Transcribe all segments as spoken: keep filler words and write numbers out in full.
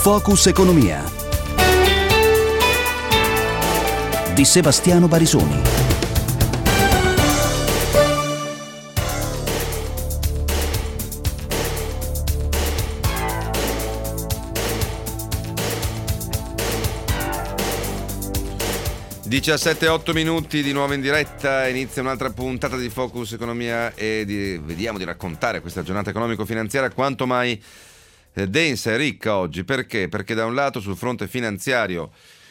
Focus Economia di Sebastiano Barisoni. diciassette e otto minuti di nuovo in diretta, inizia un'altra puntata di Focus Economia e di, vediamo di raccontare questa giornata economico-finanziaria quanto mai eh, densa e ricca oggi. Perché? Perché da un lato sul fronte finanziario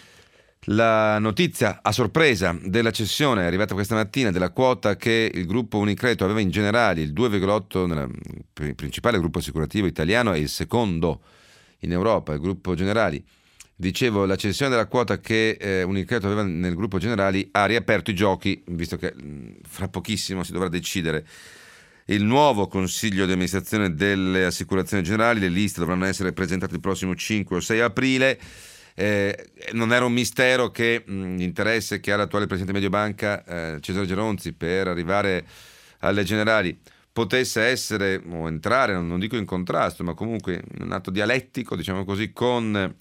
la notizia a sorpresa della cessione è arrivata questa mattina della quota che il gruppo Unicredit aveva in Generali, il due virgola otto nel principale gruppo assicurativo italiano e il secondo in Europa, il gruppo Generali. Dicevo, la cessione della quota che eh, Unicredit aveva nel gruppo Generali ha riaperto i giochi, visto che mh, fra pochissimo si dovrà decidere il nuovo consiglio di amministrazione delle assicurazioni generali. Le liste dovranno essere presentate il prossimo cinque o sei aprile. Eh, non era un mistero che mh, l'interesse che ha l'attuale presidente Mediobanca, eh, Cesare Geronzi, per arrivare alle generali potesse essere o entrare, non dico in contrasto, ma comunque in un atto dialettico, diciamo così, con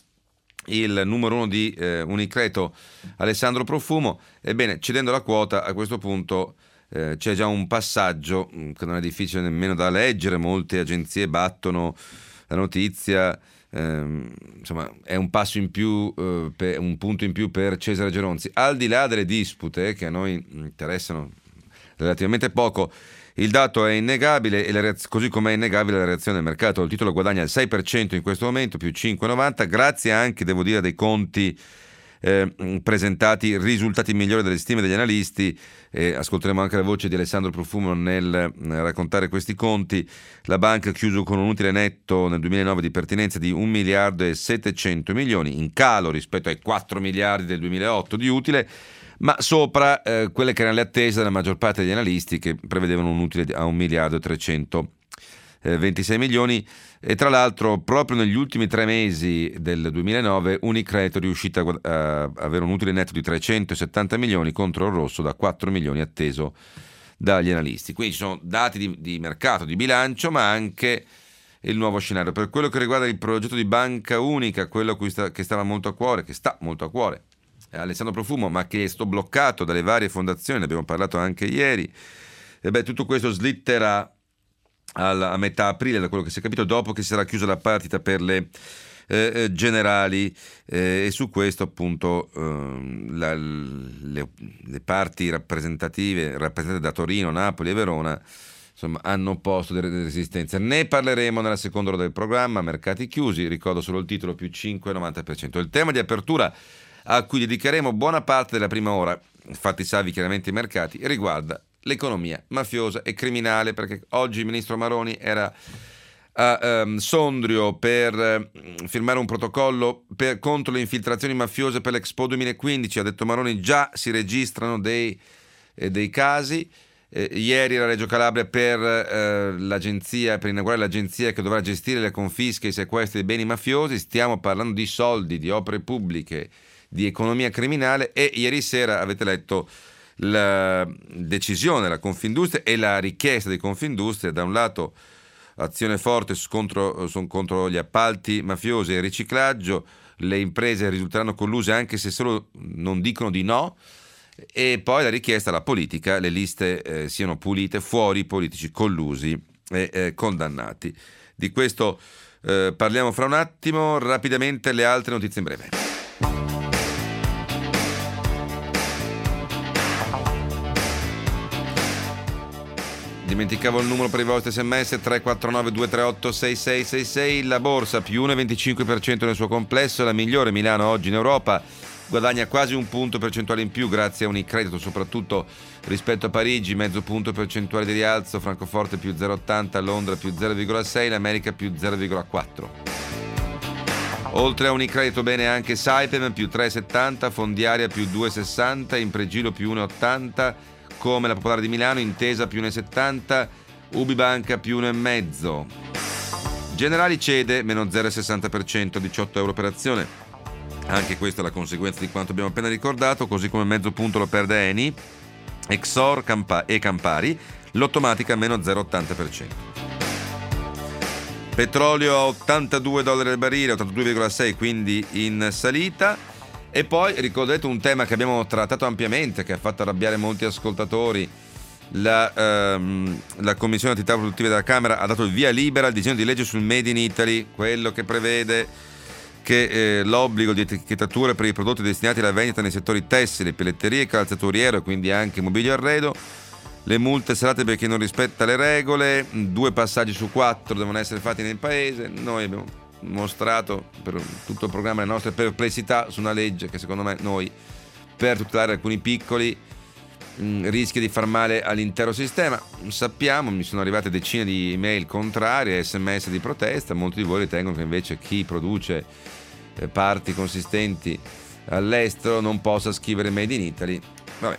il numero uno di eh, Unicredit, Alessandro Profumo. Ebbene, cedendo la quota a questo punto eh, c'è già un passaggio mh, che non è difficile nemmeno da leggere. Molte agenzie battono la notizia, ehm, insomma è un passo in più, eh, per, un punto in più per Cesare Geronzi. Al di là delle dispute che a noi interessano relativamente poco, il dato è innegabile e la reaz- così come è innegabile la reazione del mercato. Il titolo guadagna il sei per cento in questo momento, più cinque virgola novanta, grazie anche, devo dire, dei conti eh, presentati, risultati migliori delle stime degli analisti. Eh, ascolteremo anche la voce di Alessandro Profumo nel eh, raccontare questi conti. La banca ha chiuso con un utile netto nel duemilanove di pertinenza di un miliardo e settecento milioni, in calo rispetto ai quattro miliardi del duemilaotto di utile, ma sopra eh, quelle che erano le attese della maggior parte degli analisti, che prevedevano un utile a un miliardo e trecentoventisei milioni. E tra l'altro proprio negli ultimi tre mesi del duemilanove Unicredit è riuscita a avere un utile netto di trecentosettanta milioni contro il rosso da quattro milioni atteso dagli analisti. Quindi ci sono dati di, di mercato, di bilancio, ma anche il nuovo scenario. Per quello che riguarda il progetto di banca unica, quello a cui sta, che stava molto a cuore, che sta molto a cuore Alessandro Profumo, ma che è stato bloccato dalle varie fondazioni, ne abbiamo parlato anche ieri. E beh, tutto questo slitterà al, a metà aprile, da quello che si è capito, dopo che sarà chiusa la partita per le eh, generali, eh, e su questo appunto eh, la, le, le parti rappresentative rappresentate da Torino, Napoli e Verona, insomma, hanno posto delle resistenze. Ne parleremo nella seconda ora del programma, mercati chiusi. Ricordo solo il titolo, più cinque virgola novanta per cento. Il tema di apertura a cui dedicheremo buona parte della prima ora, fatti salvi chiaramente i mercati, riguarda l'economia mafiosa e criminale, perché oggi il ministro Maroni era a um, Sondrio per uh, firmare un protocollo per, contro le infiltrazioni mafiose per l'Expo duemilaquindici. Ha detto Maroni, già si registrano dei, eh, dei casi. Eh, ieri era Reggio Calabria per eh, l'agenzia, per inaugurare l'agenzia che dovrà gestire le confische e i sequestri dei beni mafiosi. Stiamo parlando di soldi, di opere pubbliche, di economia criminale. E ieri sera avete letto la decisione della Confindustria e la richiesta di Confindustria: da un lato azione forte contro, contro gli appalti mafiosi e il riciclaggio, le imprese risulteranno colluse anche se solo non dicono di no, e poi la richiesta alla politica: le liste eh, siano pulite, fuori i politici collusi e eh, condannati. Di questo eh, parliamo fra un attimo. Rapidamente le altre notizie in breve. Dimenticavo il numero per i vostri sms: tre quattro nove due tre otto sei sei sei sei. La borsa più uno virgola venticinque per cento nel suo complesso, la migliore Milano oggi in Europa, guadagna quasi un punto percentuale in più grazie a Unicredit, soprattutto rispetto a Parigi, mezzo punto percentuale di rialzo, Francoforte più zero virgola ottanta, Londra più zero virgola sei, l'America più zero virgola quattro. Oltre a Unicredit bene anche Saipem più tre virgola settanta, Fondiaria più due virgola sessanta, Impregilo più uno virgola ottanta, come la Popolare di Milano, Intesa più uno virgola settanta, Ubibanca più uno virgola cinque. Generali cede meno zero virgola sessanta per cento, diciotto euro per azione. Anche questa è la conseguenza di quanto abbiamo appena ricordato, così come mezzo punto lo perde Eni, Exor Campa- e Campari, l'Ottomatica meno zero virgola ottanta per cento. Petrolio a ottantadue dollari al barile, ottantadue virgola sei, quindi in salita. E poi ricordate un tema che abbiamo trattato ampiamente, che ha fatto arrabbiare molti ascoltatori. La, ehm, la Commissione Attività Produttive della Camera ha dato il via libera al disegno di legge sul Made in Italy, quello che prevede che eh, l'obbligo di etichettatura per i prodotti destinati alla vendita nei settori tessili, pelletterie, calzaturiero e quindi anche mobilio arredo, le multe salate per chi non rispetta le regole, due passaggi su quattro devono essere fatti nel paese. Noi abbiamo mostrato per tutto il programma le nostre perplessità su una legge che secondo me noi, per tutelare alcuni piccoli, mh, rischia di far male all'intero sistema. Sappiamo, mi sono arrivate decine di email contrarie, sms di protesta, molti di voi ritengono che invece chi produce eh, parti consistenti all'estero non possa scrivere Made in Italy. Vabbè.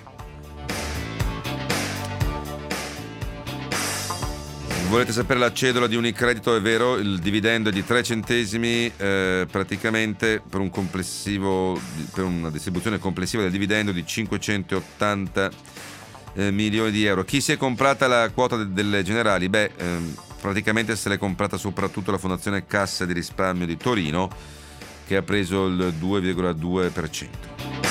Volete sapere la cedola di Unicredito? È vero, il dividendo è di tre centesimi eh, praticamente per un complessivo, per una distribuzione complessiva del dividendo di cinquecentottanta eh, milioni di euro. Chi si è comprata la quota de- delle Generali? Beh, ehm, praticamente se l'è comprata soprattutto la Fondazione Cassa di Risparmio di Torino, che ha preso il due virgola due per cento.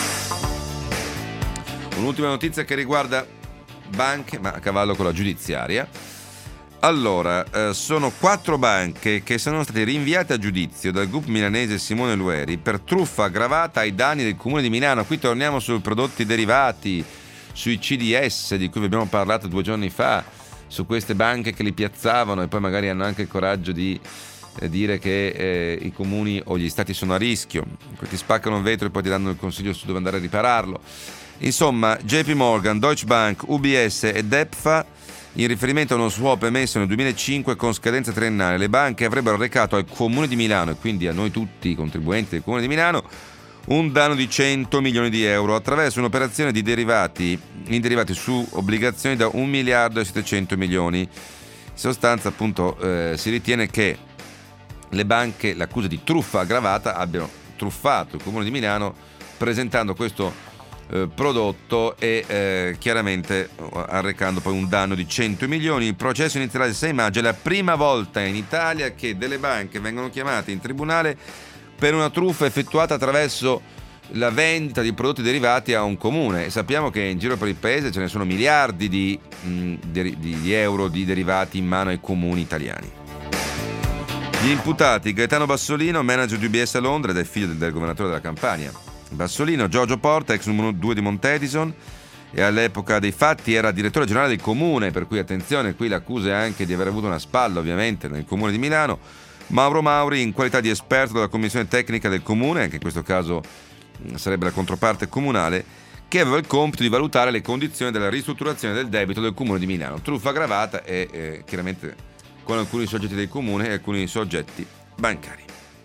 Un'ultima notizia che riguarda banche, ma a cavallo con la giudiziaria. Allora, eh, sono quattro banche che sono state rinviate a giudizio dal gruppo milanese Simone Lueri per truffa aggravata ai danni del Comune di Milano. Qui torniamo sui prodotti derivati, sui C D S di cui vi abbiamo parlato due giorni fa, su queste banche che li piazzavano e poi magari hanno anche il coraggio di eh, dire che eh, i comuni o gli stati sono a rischio. Ti spaccano un vetro e poi ti danno il consiglio su dove andare a ripararlo. Insomma, J P Morgan, Deutsche Bank, U B S e DEPFA, in riferimento a uno swap emesso nel duemilacinque con scadenza triennale, le banche avrebbero recato al Comune di Milano e quindi a noi tutti i contribuenti del Comune di Milano un danno di cento milioni di euro attraverso un'operazione di derivati in derivati su obbligazioni da un miliardo e settecento milioni. In sostanza, appunto, eh, si ritiene che le banche, l'accusa di truffa aggravata, abbiano truffato il Comune di Milano presentando questo Eh, prodotto e eh, chiaramente arrecando poi un danno di cento milioni. Il processo inizierà il sei maggio. È la prima volta in Italia che delle banche vengono chiamate in tribunale per una truffa effettuata attraverso la vendita di prodotti derivati a un comune. E sappiamo che in giro per il paese ce ne sono miliardi di, mh, di, di euro di derivati in mano ai comuni italiani. Gli imputati: Gaetano Bassolino, manager di U B S a Londra ed è figlio del, del governatore della Campania. Bassolino, Giorgio Porta, ex numero due di Montedison, e all'epoca dei fatti era direttore generale del comune, per cui attenzione, qui l'accusa è anche di aver avuto una spalla ovviamente nel comune di Milano. Mauro Mauri, in qualità di esperto della commissione tecnica del comune, anche in questo caso sarebbe la controparte comunale, che aveva il compito di valutare le condizioni della ristrutturazione del debito del comune di Milano. Truffa aggravata e eh, chiaramente con alcuni soggetti del comune e alcuni soggetti bancari.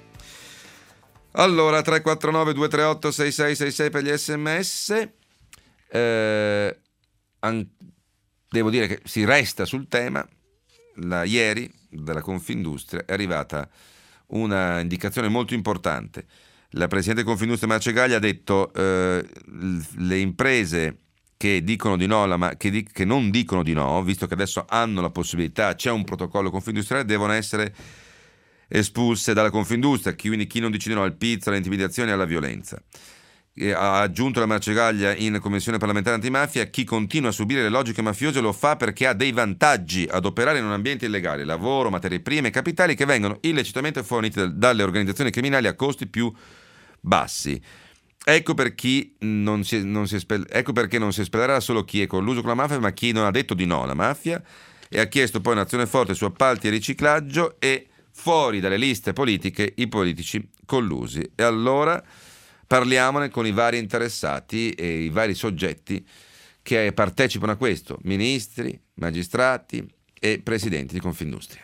Allora, tre quattro nove due tre otto sei sei sei sei per gli sms. Eh, an- devo dire che si resta sul tema. La, ieri dalla Confindustria è arrivata una indicazione molto importante. La Presidente di Confindustria Marcegaglia ha detto eh, le imprese che dicono di no, la, che, di, che non dicono di no, visto che adesso hanno la possibilità, c'è un protocollo confindustriale, devono essere espulse dalla Confindustria, quindi chi non dice di no al pizzo, alle intimidazioni e alla violenza. E ha aggiunto la Marcegaglia in Commissione parlamentare antimafia: chi continua a subire le logiche mafiose lo fa perché ha dei vantaggi ad operare in un ambiente illegale, lavoro, materie prime e capitali che vengono illecitamente forniti dalle organizzazioni criminali a costi più bassi. Ecco, per chi non si, non si espel- ecco perché non si espellerà solo chi è colluso con la mafia, ma chi non ha detto di no alla mafia e ha chiesto poi un'azione forte su appalti e riciclaggio e fuori dalle liste politiche i politici collusi. E allora parliamone con i vari interessati e i vari soggetti che partecipano a questo: ministri, magistrati e presidenti di Confindustria.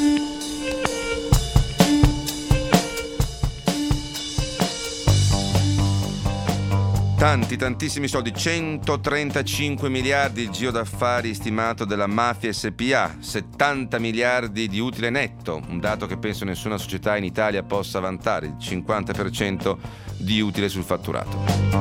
Tanti, tantissimi soldi, centotrentacinque miliardi il giro d'affari stimato della mafia S P A, settanta miliardi di utile netto, un dato che penso nessuna società in Italia possa vantare, il cinquanta per cento di utile sul fatturato.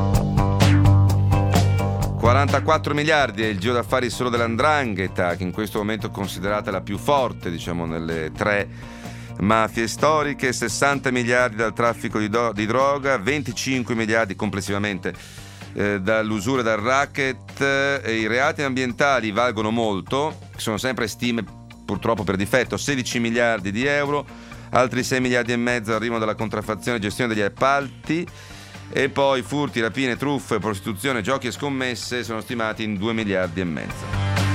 quarantaquattro miliardi è il giro d'affari solo della 'ndrangheta, che in questo momento è considerata la più forte, diciamo, nelle tre mafie storiche, sessanta miliardi dal traffico di, do- di droga, venticinque miliardi complessivamente eh, dall'usura e dal racket. Eh, I reati ambientali valgono molto, sono sempre stime purtroppo per difetto, sedici miliardi di euro, altri sei miliardi e mezzo arrivano dalla contraffazione e gestione degli appalti, e poi furti, rapine, truffe, prostituzione, giochi e scommesse sono stimati in due miliardi e mezzo.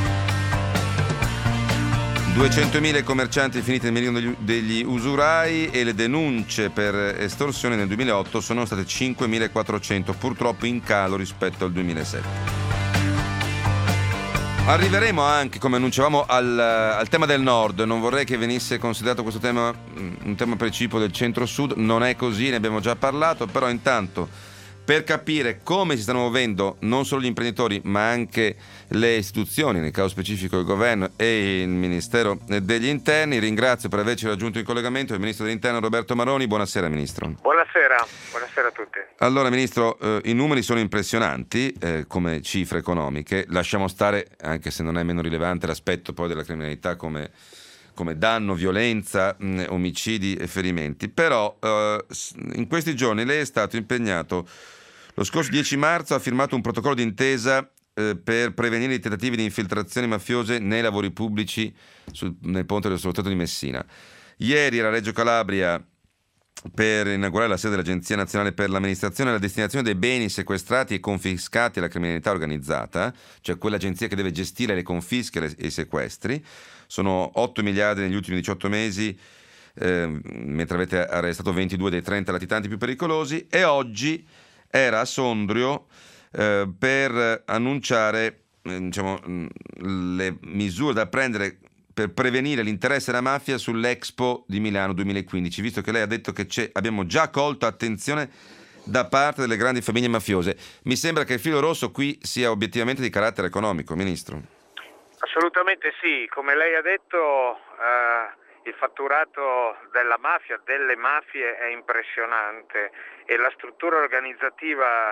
duecentomila commercianti finiti nel mirino degli, degli usurai, e le denunce per estorsione nel duemilaotto sono state cinquemilaquattrocento, purtroppo in calo rispetto al duemilasette. Arriveremo anche, come annunciavamo, al, al tema del nord. Non vorrei che venisse considerato questo tema un tema precipuo del centro-sud, non è così, ne abbiamo già parlato, però intanto, per capire come si stanno muovendo non solo gli imprenditori ma anche le istituzioni, nel caso specifico il governo e il Ministero degli Interni, ringrazio per averci raggiunto in collegamento il Ministro dell'Interno Roberto Maroni. Buonasera Ministro. Buonasera, buonasera a tutti. Allora Ministro, eh, i numeri sono impressionanti eh, come cifre economiche, lasciamo stare, anche se non è meno rilevante, l'aspetto poi della criminalità come come danno, violenza, mh, omicidi e ferimenti, però eh, in questi giorni lei è stato impegnato. Lo scorso dieci marzo ha firmato un protocollo d'intesa eh, per prevenire i tentativi di infiltrazioni mafiose nei lavori pubblici sul, nel ponte dello Stretto di Messina. Ieri era a Reggio Calabria per inaugurare la sede dell'Agenzia Nazionale per l'Amministrazione e la destinazione dei beni sequestrati e confiscati alla criminalità organizzata, cioè quell'agenzia che deve gestire le confische e i sequestri. Sono otto miliardi negli ultimi diciotto mesi, eh, mentre avete arrestato ventidue dei trenta latitanti più pericolosi, e oggi era a Sondrio eh, per annunciare eh, diciamo, le misure da prendere per prevenire l'interesse della mafia sull'Expo di Milano duemilaquindici, visto che lei ha detto che c'è, abbiamo già colto attenzione da parte delle grandi famiglie mafiose. Mi sembra che il filo rosso qui sia obiettivamente di carattere economico, Ministro. Assolutamente sì, come lei ha detto eh, il fatturato della mafia, delle mafie è impressionante, e la struttura organizzativa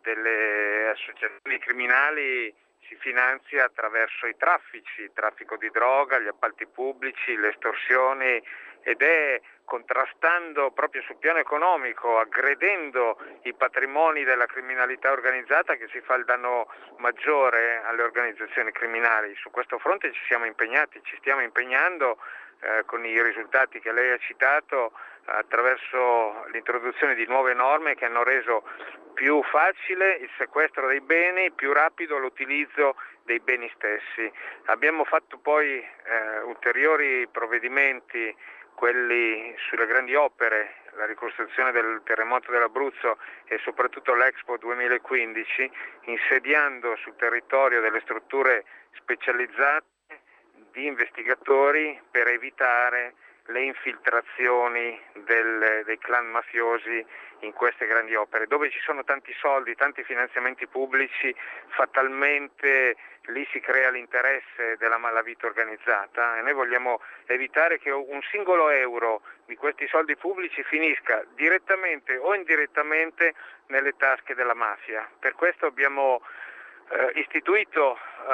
delle associazioni criminali si finanzia attraverso i traffici, il traffico di droga, gli appalti pubblici, le estorsioni, ed è contrastando proprio sul piano economico, aggredendo i patrimoni della criminalità organizzata, che si fa il danno maggiore alle organizzazioni criminali. Su questo fronte ci siamo impegnati, ci stiamo impegnando eh, con i risultati che lei ha citato, attraverso l'introduzione di nuove norme che hanno reso più facile il sequestro dei beni, più rapido l'utilizzo dei beni stessi. Abbiamo fatto poi eh, ulteriori provvedimenti, quelli sulle grandi opere, la ricostruzione del terremoto dell'Abruzzo e soprattutto l'Expo duemilaquindici, insediando sul territorio delle strutture specializzate di investigatori per evitare le infiltrazioni del, dei clan mafiosi in queste grandi opere. Dove ci sono tanti soldi, tanti finanziamenti pubblici, fatalmente lì si crea l'interesse della malavita organizzata, e noi vogliamo evitare che un singolo euro di questi soldi pubblici finisca direttamente o indirettamente nelle tasche della mafia. Per questo abbiamo eh, istituito eh,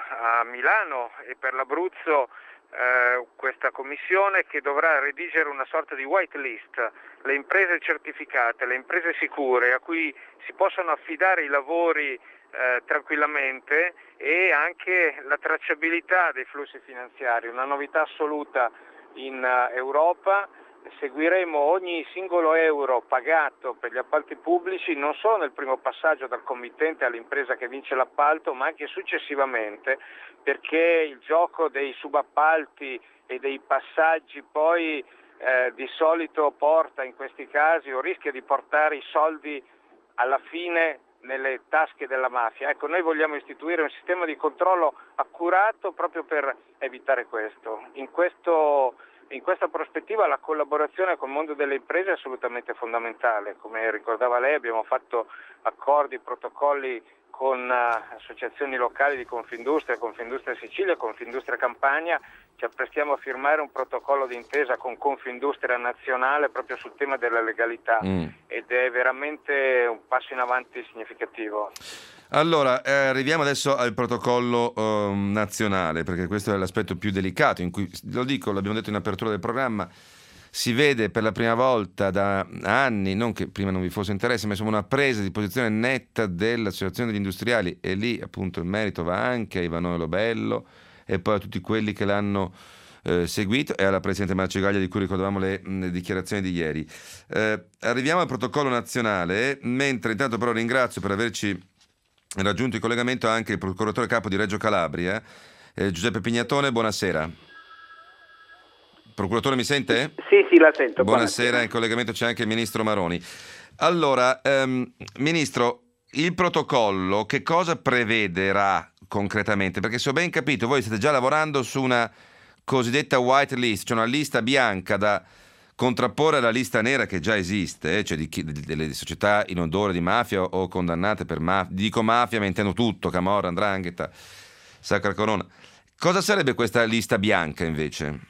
a Milano e per l'Abruzzo Uh, questa commissione che dovrà redigere una sorta di white list, le imprese certificate, le imprese sicure a cui si possono affidare i lavori uh, tranquillamente, e anche la tracciabilità dei flussi finanziari, una novità assoluta in uh, Europa. Seguiremo ogni singolo euro pagato per gli appalti pubblici, non solo nel primo passaggio dal committente all'impresa che vince l'appalto, ma anche successivamente, perché il gioco dei subappalti e dei passaggi poi eh, di solito porta in questi casi, o rischia di portare, i soldi alla fine nelle tasche della mafia. Ecco, noi vogliamo istituire un sistema di controllo accurato proprio per evitare questo. In questo In questa prospettiva la collaborazione col mondo delle imprese è assolutamente fondamentale. Come ricordava lei, abbiamo fatto accordi, protocolli con uh, associazioni locali di Confindustria, Confindustria Sicilia, Confindustria Campania. Ci apprestiamo a firmare un protocollo d'intesa con Confindustria Nazionale proprio sul tema della legalità, mm. ed è veramente un passo in avanti significativo. Allora, eh, arriviamo adesso al protocollo eh, nazionale, perché questo è l'aspetto più delicato, in cui, lo dico, l'abbiamo detto in apertura del programma, si vede per la prima volta da anni, non che prima non vi fosse interesse, ma insomma una presa di posizione netta dell'Associazione degli Industriali, e lì appunto il merito va anche a Ivanhoe Lobello e poi a tutti quelli che l'hanno eh, seguito, e alla Presidente Marcegaglia, di cui ricordavamo le, le dichiarazioni di ieri. Eh, arriviamo al protocollo nazionale, mentre intanto però ringrazio per averci raggiunto in collegamento anche il procuratore capo di Reggio Calabria, eh, Giuseppe Pignatone. Buonasera. Procuratore, mi sente? Sì, sì, la sento. Buonasera, buonasera. In collegamento c'è anche il Ministro Maroni. Allora, ehm, Ministro, il protocollo che cosa prevederà concretamente? Perché se ho ben capito, voi state già lavorando su una cosiddetta white list, cioè una lista bianca da contrapporre alla lista nera che già esiste, cioè di chi, delle società in odore di mafia o condannate per mafia. Dico mafia, ma intendo tutto: Camorra, 'ndrangheta, Sacra Corona. Cosa sarebbe questa lista bianca invece?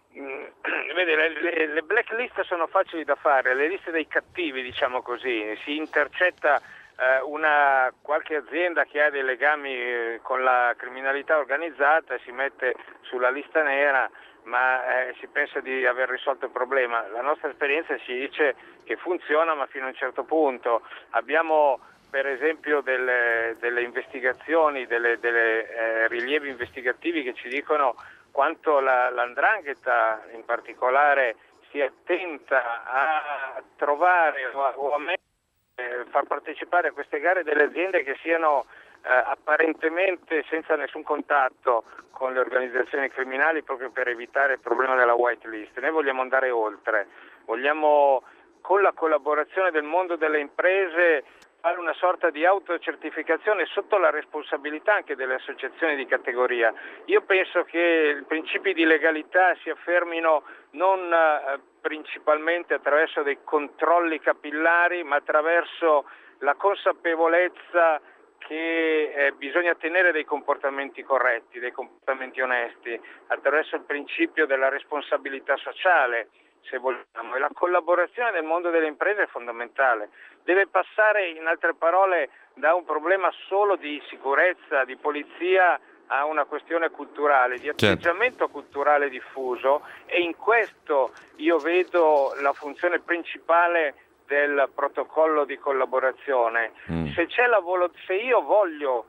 Vede, le, le, le blacklist sono facili da fare, le liste dei cattivi, diciamo così. Si intercetta eh, una qualche azienda che ha dei legami eh, con la criminalità organizzata e si mette sulla lista nera, ma eh, si pensa di aver risolto il problema. La nostra esperienza ci dice che funziona, ma fino a un certo punto. Abbiamo per esempio delle, delle investigazioni, delle, delle eh, rilievi investigativi che ci dicono quanto la, la 'ndrangheta in particolare si attenta a trovare o a, o a mettere, far partecipare a queste gare delle aziende che siano eh, apparentemente senza nessun contatto con le organizzazioni criminali, proprio per evitare il problema della white list. Noi vogliamo andare oltre, vogliamo con la collaborazione del mondo delle imprese fare una sorta di autocertificazione sotto la responsabilità anche delle associazioni di categoria. Io penso che i principi di legalità si affermino non eh, principalmente attraverso dei controlli capillari, ma attraverso la consapevolezza che eh, bisogna tenere dei comportamenti corretti, dei comportamenti onesti, attraverso il principio della responsabilità sociale, se vogliamo, e la collaborazione del mondo delle imprese è fondamentale. Deve passare, in altre parole, da un problema solo di sicurezza, di polizia, a una questione culturale, di atteggiamento certo. culturale diffuso, e in questo io vedo la funzione principale del protocollo di collaborazione. Mm. Se c'è la volo- se io voglio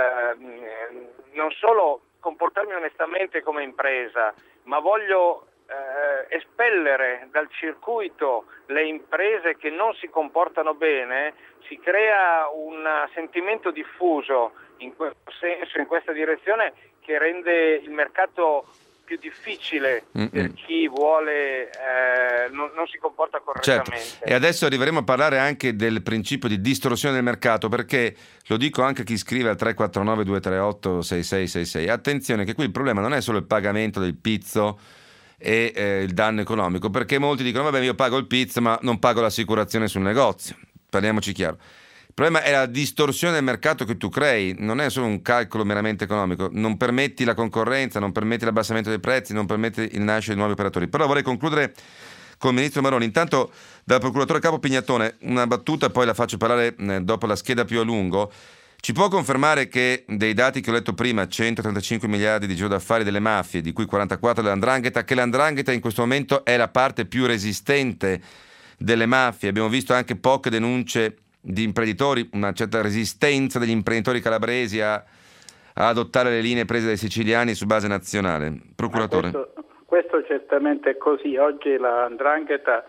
eh, non solo comportarmi onestamente come impresa, ma voglio Eh, espellere dal circuito le imprese che non si comportano bene, si crea un sentimento diffuso in questo senso, in questa direzione, che rende il mercato più difficile Mm-mm. per chi vuole eh, non, non si comporta correttamente. Certo. E adesso arriveremo a parlare anche del principio di distorsione del mercato, perché lo dico anche a chi scrive al tre quattro nove due tre otto sei sei sei sei. Attenzione che qui il problema non è solo il pagamento del pizzo e eh, il danno economico, perché molti dicono vabbè, io pago il pizzo ma non pago l'assicurazione sul negozio. Parliamoci chiaro, il problema è la distorsione del mercato che tu crei, non è solo un calcolo meramente economico, non permetti la concorrenza, non permetti l'abbassamento dei prezzi, non permetti il nascere di nuovi operatori. Però vorrei concludere con il Ministro Maroni. Intanto, dal procuratore capo Pignatone una battuta, poi la faccio parlare eh, dopo la scheda più a lungo. Ci può confermare che dei dati che ho letto prima, centotrentacinque miliardi di giro d'affari delle mafie, di cui quarantaquattro della 'ndrangheta, che la 'ndrangheta in questo momento è la parte più resistente delle mafie? Abbiamo visto anche poche denunce di imprenditori, una certa resistenza degli imprenditori calabresi a, a adottare le linee prese dai siciliani su base nazionale. Procuratore. Questo, questo certamente è così. Oggi la 'ndrangheta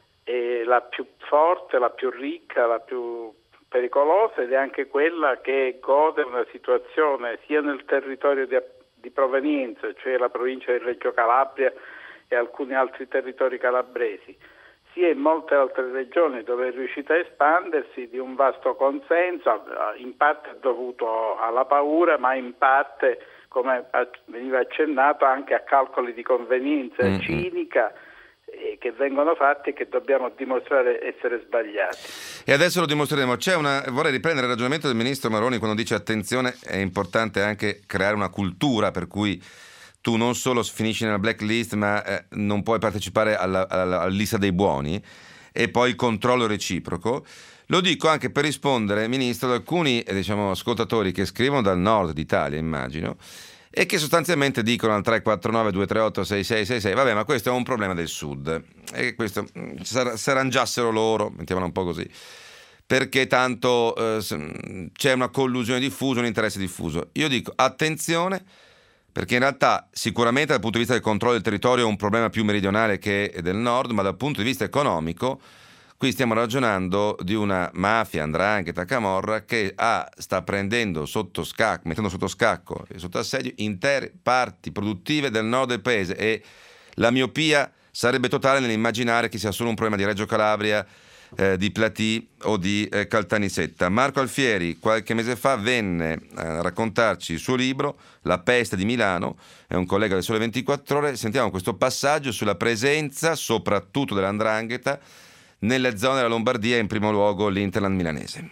è la più forte, la più ricca, la più pericolosa, ed è anche quella che gode una situazione sia nel territorio di, di provenienza, cioè la provincia di Reggio Calabria e alcuni altri territori calabresi, sia in molte altre regioni dove è riuscita a espandersi, di un vasto consenso, in parte dovuto alla paura, ma in parte, come veniva accennato, anche a calcoli di convenienza mm-hmm. cinica che vengono fatti e che dobbiamo dimostrare essere sbagliati. E adesso lo dimostreremo. C'è una, vorrei riprendere il ragionamento del ministro Maroni quando dice attenzione, è importante anche creare una cultura per cui tu non solo finisci nella blacklist, ma eh, non puoi partecipare alla, alla, alla lista dei buoni, e poi il controllo reciproco. Lo dico anche per rispondere, ministro, ad alcuni eh, diciamo ascoltatori che scrivono dal nord d'Italia, immagino, e che sostanzialmente dicono al tre quattro nove due tre otto sei sei sei sei vabbè, ma questo è un problema del Sud, e questo se arrangiassero loro, mettiamola un po' così, perché tanto eh, c'è una collusione diffusa, un interesse diffuso. Io dico attenzione, perché in realtà sicuramente dal punto di vista del controllo del territorio è un problema più meridionale che del nord, ma dal punto di vista economico qui stiamo ragionando di una mafia, 'ndrangheta, camorra che ha, sta prendendo sotto scacco, mettendo sotto scacco e sotto assedio intere parti produttive del nord del paese, e la miopia sarebbe totale nell'immaginare che sia solo un problema di Reggio Calabria, eh, di Platì o di eh, Caltanissetta. Marco Alfieri qualche mese fa venne a raccontarci il suo libro La peste di Milano, è un collega del Sole ventiquattro Ore. Sentiamo questo passaggio sulla presenza soprattutto della 'ndrangheta nelle zone della Lombardia, in primo luogo l'Interland milanese.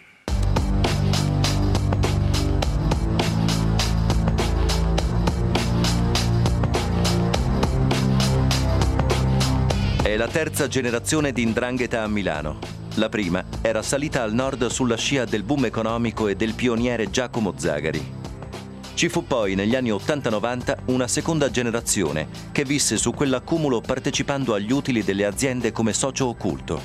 È la terza generazione di 'ndrangheta a Milano. La prima era salita al nord sulla scia del boom economico e del pioniere Giacomo Zagari. Ci fu poi negli anni ottanta novanta una seconda generazione che visse su quell'accumulo partecipando agli utili delle aziende come socio occulto.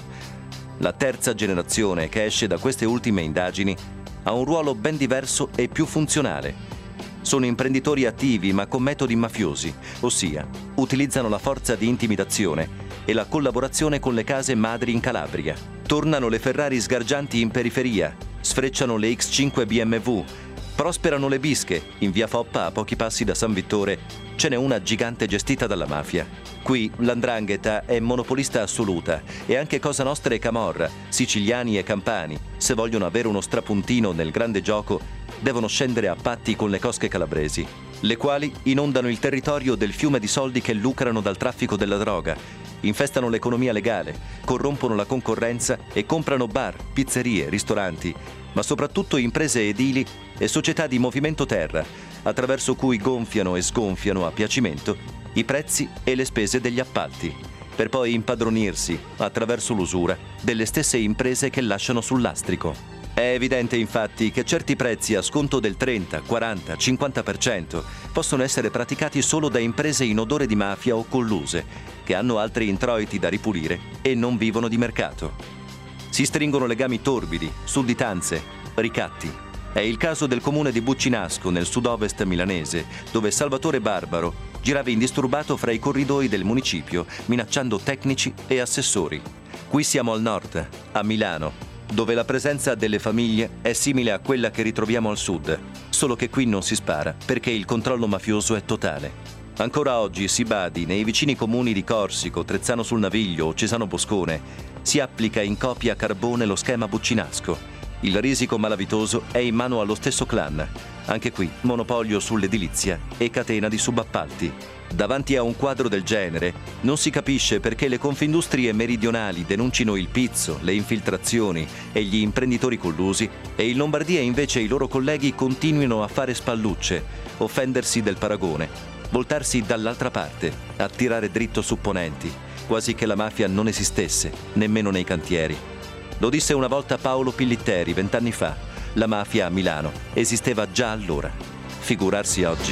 La terza generazione che esce da queste ultime indagini ha un ruolo ben diverso e più funzionale. Sono imprenditori attivi ma con metodi mafiosi, ossia utilizzano la forza di intimidazione e la collaborazione con le case madri in Calabria. Tornano le Ferrari sgargianti in periferia, sfrecciano le X cinque B M W, prosperano le bische. In via Foppa, a pochi passi da San Vittore, ce n'è una gigante gestita dalla mafia. Qui l'Andrangheta è monopolista assoluta e anche Cosa Nostra e Camorra, siciliani e campani, se vogliono avere uno strapuntino nel grande gioco, devono scendere a patti con le cosche calabresi, le quali inondano il territorio del fiume di soldi che lucrano dal traffico della droga, infestano l'economia legale, corrompono la concorrenza e comprano bar, pizzerie, ristoranti, ma soprattutto imprese edili e società di movimento terra, attraverso cui gonfiano e sgonfiano a piacimento i prezzi e le spese degli appalti, per poi impadronirsi, attraverso l'usura, delle stesse imprese che lasciano sul lastrico. È evidente infatti che certi prezzi a sconto del trenta, quaranta, cinquanta per cento possono essere praticati solo da imprese in odore di mafia o colluse, che hanno altri introiti da ripulire e non vivono di mercato. Si stringono legami torbidi, sudditanze, ricatti. È il caso del comune di Buccinasco, nel sud-ovest milanese, dove Salvatore Barbaro girava indisturbato fra i corridoi del municipio, minacciando tecnici e assessori. Qui siamo al nord, a Milano, dove la presenza delle famiglie è simile a quella che ritroviamo al sud, solo che qui non si spara perché il controllo mafioso è totale. Ancora oggi, si badi, nei vicini comuni di Corsico, Trezzano sul Naviglio o Cesano Boscone, si applica in copia a carbone lo schema Buccinasco. Il risico malavitoso è in mano allo stesso clan. Anche qui, monopolio sull'edilizia e catena di subappalti. Davanti a un quadro del genere, non si capisce perché le confindustrie meridionali denuncino il pizzo, le infiltrazioni e gli imprenditori collusi, e in Lombardia invece i loro colleghi continuino a fare spallucce, offendersi del paragone, voltarsi dall'altra parte, a tirare dritto su ponenti, quasi che la mafia non esistesse, nemmeno nei cantieri. Lo disse una volta Paolo Pillitteri, vent'anni fa. La mafia a Milano esisteva già allora. Figurarsi oggi.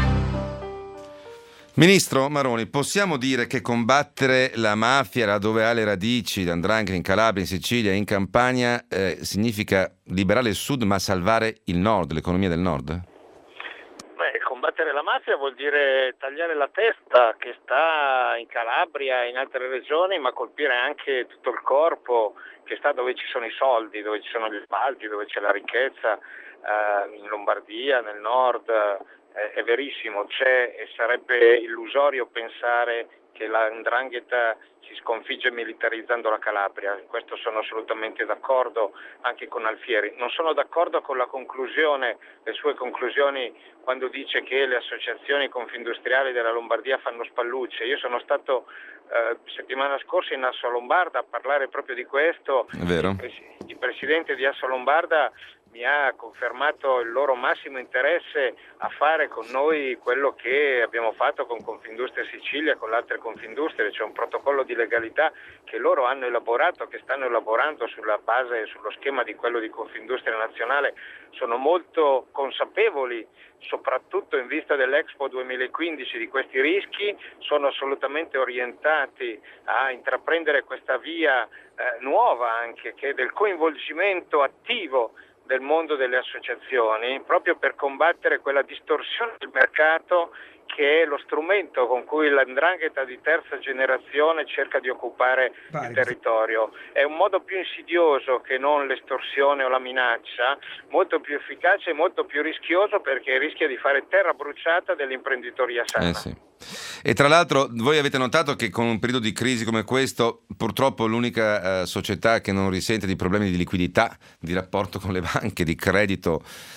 Ministro Maroni, possiamo dire che combattere la mafia là dove ha le radici, l'andrangheta in Calabria, in Sicilia, in Campania, eh, significa liberare il sud ma salvare il nord, l'economia del nord? Beh, combattere la mafia vuol dire tagliare la testa che sta in Calabria e in altre regioni, ma colpire anche tutto il corpo che sta dove ci sono i soldi, dove ci sono gli appalti, dove c'è la ricchezza, eh, in Lombardia, nel nord. Eh, è verissimo, c'è e sarebbe illusorio pensare che la 'ndrangheta si sconfigge militarizzando la Calabria. In questo sono assolutamente d'accordo anche con Alfieri. Non sono d'accordo con la conclusione, le sue conclusioni, quando dice che le associazioni confindustriali della Lombardia fanno spallucce. Io sono stato eh, settimana scorsa in Assolombarda a parlare proprio di questo. È vero. Il, pres- il presidente di Assolombarda mi ha confermato il loro massimo interesse a fare con noi quello che abbiamo fatto con Confindustria Sicilia, con le altre Confindustrie. C'è un protocollo di legalità che loro hanno elaborato, che stanno elaborando sulla base, sullo schema di quello di Confindustria Nazionale. Sono molto consapevoli, soprattutto in vista dell'Expo duemilaquindici, di questi rischi, sono assolutamente orientati a intraprendere questa via eh, nuova anche, che è del coinvolgimento attivo del mondo delle associazioni, proprio per combattere quella distorsione del mercato che è lo strumento con cui l''ndrangheta di terza generazione cerca di occupare Vai. il territorio. È un modo più insidioso che non l'estorsione o la minaccia, molto più efficace e molto più rischioso, perché rischia di fare terra bruciata dell'imprenditoria sana. Eh sì. E tra l'altro voi avete notato che con un periodo di crisi come questo, purtroppo l'unica eh, società che non risente di problemi di liquidità, di rapporto con le banche, di credito,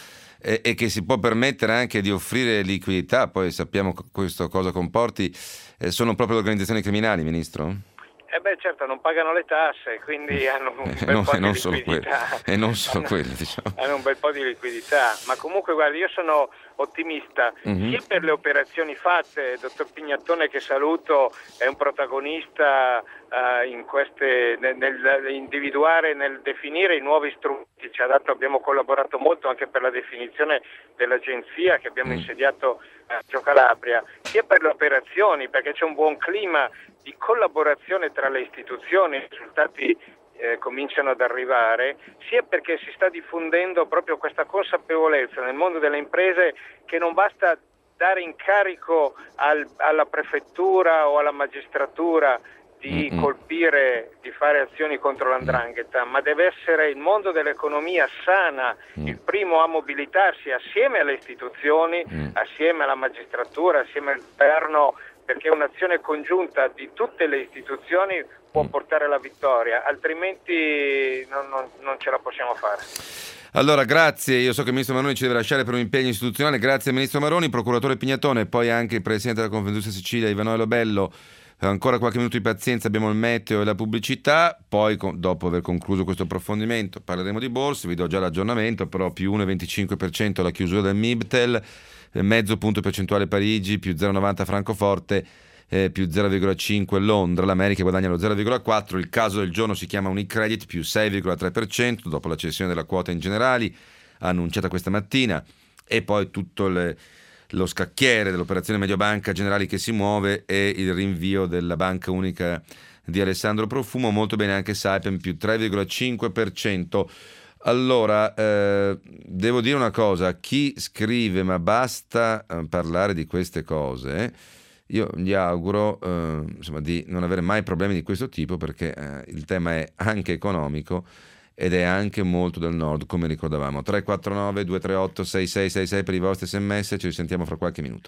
e, e che si può permettere anche di offrire liquidità, poi sappiamo questo cosa comporti, eh, sono proprio le organizzazioni criminali, Ministro? Eh beh, certo, non pagano le tasse, quindi hanno un bel e non, po' e non di liquidità. Solo e non solo hanno, quelli, diciamo. Hanno un bel po' di liquidità, ma comunque guarda, io sono ottimista, mm-hmm. sia per le operazioni fatte. Il dottor Pignattone, che saluto, è un protagonista uh, in queste, nel, nel individuare, nel definire i nuovi strumenti. Ci ha dato, abbiamo collaborato molto anche per la definizione dell'agenzia che abbiamo mm. insediato a Reggio Calabria, sia per le operazioni, perché c'è un buon clima di collaborazione tra le istituzioni, i risultati eh, cominciano ad arrivare, sia perché si sta diffondendo proprio questa consapevolezza nel mondo delle imprese che non basta dare incarico al, alla prefettura o alla magistratura di mm-hmm. colpire, di fare azioni contro l'andrangheta, ma deve essere il mondo dell'economia sana mm. il primo a mobilitarsi assieme alle istituzioni, mm. assieme alla magistratura, assieme al governo, perché un'azione congiunta di tutte le istituzioni può portare alla vittoria, altrimenti non, non, non ce la possiamo fare. Allora, grazie. Io so che il Ministro Maroni ci deve lasciare per un impegno istituzionale. Grazie Ministro Maroni, Procuratore Pignatone, e poi anche il Presidente della Confindustria Sicilia, Ivanoele Bello. Ancora qualche minuto di pazienza, abbiamo il meteo e la pubblicità, poi dopo aver concluso questo approfondimento parleremo di borse. Vi do già l'aggiornamento, però più uno virgola venticinque per cento la chiusura del Mibtel, mezzo punto percentuale Parigi, più zero virgola novanta Francoforte, eh, più zero virgola cinque Londra, l'America guadagna lo zero virgola quattro, il caso del giorno si chiama Unicredit, più sei virgola tre per cento dopo la cessione della quota in Generali annunciata questa mattina, e poi tutto le lo scacchiere dell'operazione Mediobanca Generali che si muove e il rinvio della banca unica di Alessandro Profumo. Molto bene anche Saipem, più tre virgola cinque per cento. Allora, eh, devo dire una cosa, chi scrive ma basta eh, parlare di queste cose, io gli auguro eh, insomma, di non avere mai problemi di questo tipo, perché eh, il tema è anche economico ed è anche molto del nord, come ricordavamo. Tre quattro nove due tre otto sei sei sei sei per i vostri sms, ci risentiamo fra qualche minuto.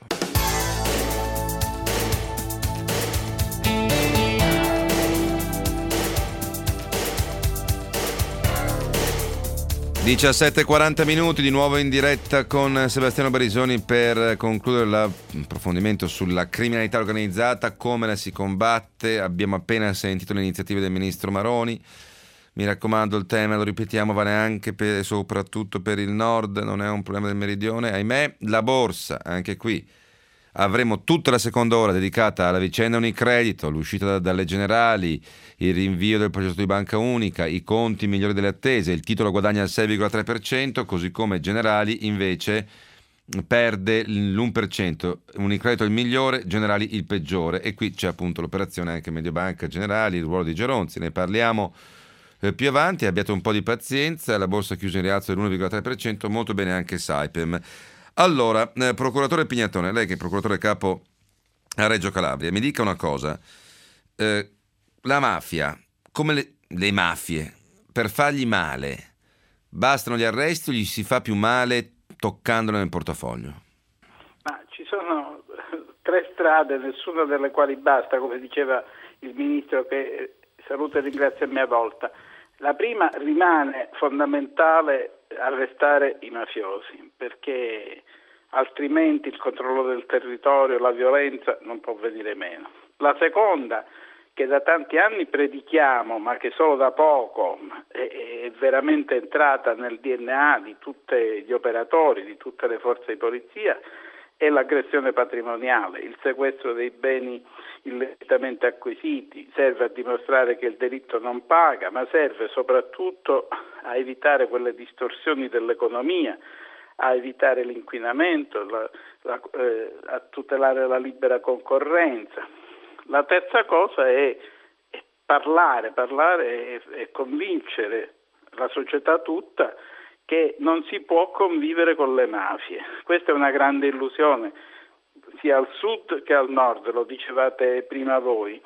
diciassette e quaranta minuti, di nuovo in diretta con Sebastiano Barisoni per concludere l'approfondimento sulla criminalità organizzata, come la si combatte. Abbiamo appena sentito le iniziative del Ministro Maroni. Mi raccomando, il tema, lo ripetiamo, vale anche per, soprattutto per il nord, non è un problema del meridione, ahimè. La borsa, anche qui avremo tutta la seconda ora dedicata alla vicenda Unicredito, l'uscita da, dalle Generali, il rinvio del progetto di banca unica, i conti migliori delle attese, il titolo guadagna il sei virgola tre per cento, così come Generali invece perde l'uno per cento, Unicredito il migliore, Generali il peggiore, e qui c'è appunto l'operazione anche Mediobanca Generali, il ruolo di Geronzi, ne parliamo più avanti. Abbiate un po' di pazienza, la borsa chiusa in rialzo dell'uno virgola tre per cento, molto bene anche Saipem. Allora, eh, procuratore Pignatone, lei che è procuratore capo a Reggio Calabria, mi dica una cosa, eh, la mafia, come le, le mafie, per fargli male, bastano gli arresti o gli si fa più male toccandolo nel portafoglio? Ma ci sono tre strade, nessuna delle quali basta, come diceva il Ministro, che saluto e ringrazio a mia volta. La prima, rimane fondamentale arrestare i mafiosi, perché altrimenti il controllo del territorio, la violenza non può venire meno. La seconda, che da tanti anni predichiamo, ma che solo da poco è, è veramente entrata nel D N A di tutti gli operatori, di tutte le forze di polizia, è l'aggressione patrimoniale, il sequestro dei beni illecitamente acquisiti. Serve a dimostrare che il delitto non paga, ma serve soprattutto a evitare quelle distorsioni dell'economia, a evitare l'inquinamento, la, la, eh, a tutelare la libera concorrenza. La terza cosa è, è parlare, parlare e, e convincere la società tutta che non si può convivere con le mafie. Questa è una grande illusione, sia al sud che al nord, lo dicevate prima voi.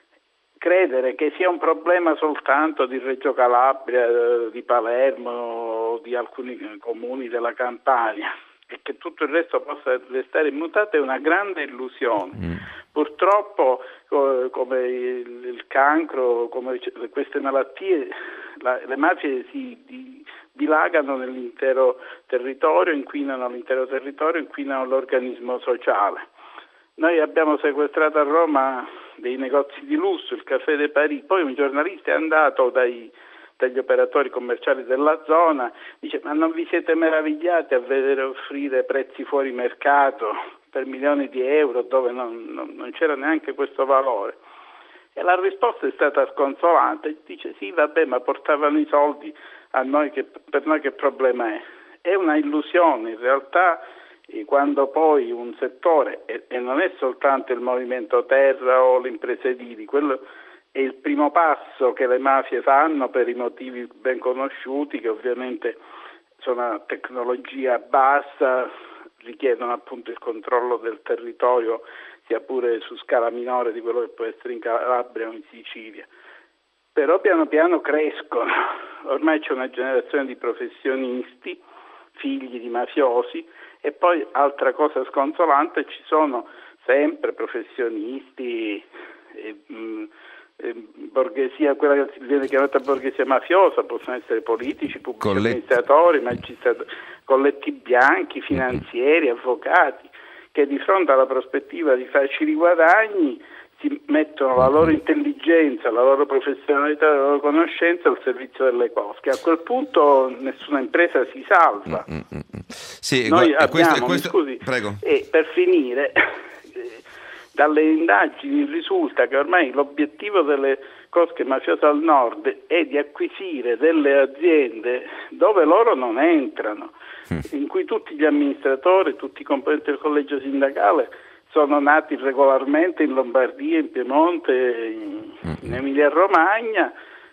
Credere che sia un problema soltanto di Reggio Calabria, di Palermo, di alcuni comuni della Campania, e che tutto il resto possa restare immutato è una grande illusione. Mm. Purtroppo come il, il cancro, come queste malattie, la, le mafie si di, dilagano nell'intero territorio, inquinano l'intero territorio, inquinano l'organismo sociale. Noi abbiamo sequestrato a Roma dei negozi di lusso, il Café de Paris, poi un giornalista è andato dai dagli operatori commerciali della zona, dice: ma non vi siete meravigliati a vedere offrire prezzi fuori mercato per milioni di euro dove non, non, non c'era neanche questo valore? E la risposta è stata sconsolante, dice: sì, vabbè, ma portavano i soldi a noi, che per noi che problema è? È una illusione, in realtà, quando poi un settore, e, e non è soltanto il movimento terra o le imprese edili, quello è il primo passo che le mafie fanno per i motivi ben conosciuti, che ovviamente sono a tecnologia bassa, richiedono appunto il controllo del territorio, sia pure su scala minore di quello che può essere in Calabria o in Sicilia. Però piano piano crescono, ormai c'è una generazione di professionisti, figli di mafiosi, e poi altra cosa sconsolante, ci sono sempre professionisti e, mh, borghesia, quella che viene chiamata borghesia mafiosa, possono essere politici, pubblici Collet- amministratori, magistrati, colletti bianchi, finanzieri, avvocati, che di fronte alla prospettiva di facili guadagni si mettono la loro intelligenza, la loro professionalità, la loro conoscenza al servizio delle cosche. A quel punto nessuna impresa si salva. Mm, mm, mm. Sì, Noi gu- abbiamo, questo, questo... mi scusi, Prego. E per finire, dalle indagini risulta che ormai l'obiettivo delle cosche mafiose al nord è di acquisire delle aziende dove loro non entrano, mm. in cui tutti gli amministratori, tutti i componenti del collegio sindacale sono nati regolarmente in Lombardia, in Piemonte, in, in Emilia-Romagna.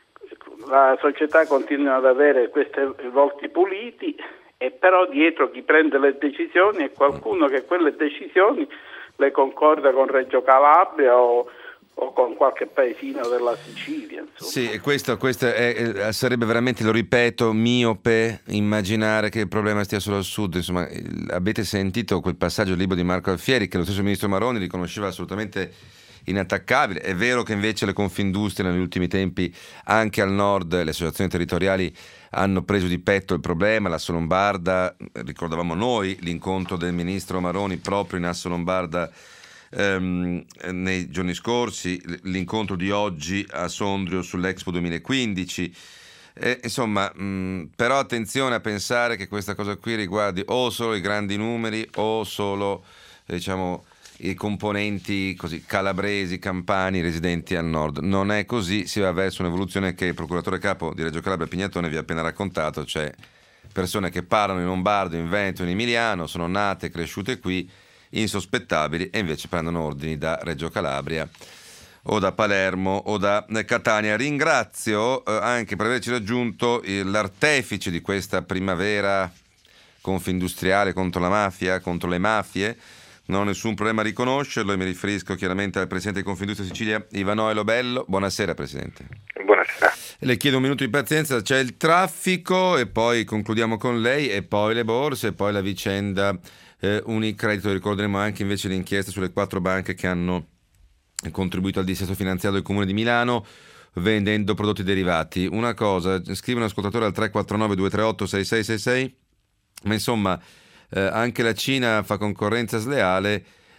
La società continua ad avere questi volti puliti, e però dietro chi prende le decisioni è qualcuno che quelle decisioni le concorda con Reggio Calabria o, o con qualche paesino della Sicilia. Insomma. Sì, questo, questo è, sarebbe veramente, lo ripeto, miope immaginare che il problema stia solo al sud. Insomma, avete sentito quel passaggio del libro di Marco Alfieri che lo stesso ministro Maroni riconosceva assolutamente inattaccabile. È vero che invece le Confindustrie negli ultimi tempi anche al nord, le associazioni territoriali hanno preso di petto il problema. L'Assolombarda, ricordavamo noi l'incontro del ministro Maroni proprio in Assolombarda ehm, nei giorni scorsi, l'incontro di oggi a Sondrio sull'Expo duemilaquindici. Eh, insomma, mh, però attenzione a pensare che questa cosa qui riguardi o solo i grandi numeri o solo, diciamo, i componenti così calabresi, campani, residenti al nord. Non è così, si va verso un'evoluzione che il procuratore capo di Reggio Calabria Pignatone vi ha appena raccontato, cioè persone che parlano in lombardo, in veneto, in emiliano, sono nate e cresciute qui, insospettabili, e invece prendono ordini da Reggio Calabria o da Palermo o da Catania. Ringrazio eh, anche per averci raggiunto l'artefice di questa primavera confindustriale contro la mafia, contro le mafie. Non ho nessun problema a riconoscerlo, e mi riferisco chiaramente al presidente di Confindustria Sicilia, Ivanoe Lobello. Buonasera, presidente. Buonasera. Le chiedo un minuto di pazienza, c'è il traffico e poi concludiamo con lei, e poi le borse, e poi la vicenda eh, Unicredito. Ricorderemo anche invece l'inchiesta sulle quattro banche che hanno contribuito al dissesto finanziario del Comune di Milano vendendo prodotti derivati. Una cosa, scrive un ascoltatore al tre quattro nove due tre otto sei sei sei sei, ma insomma... Eh, anche la Cina fa concorrenza sleale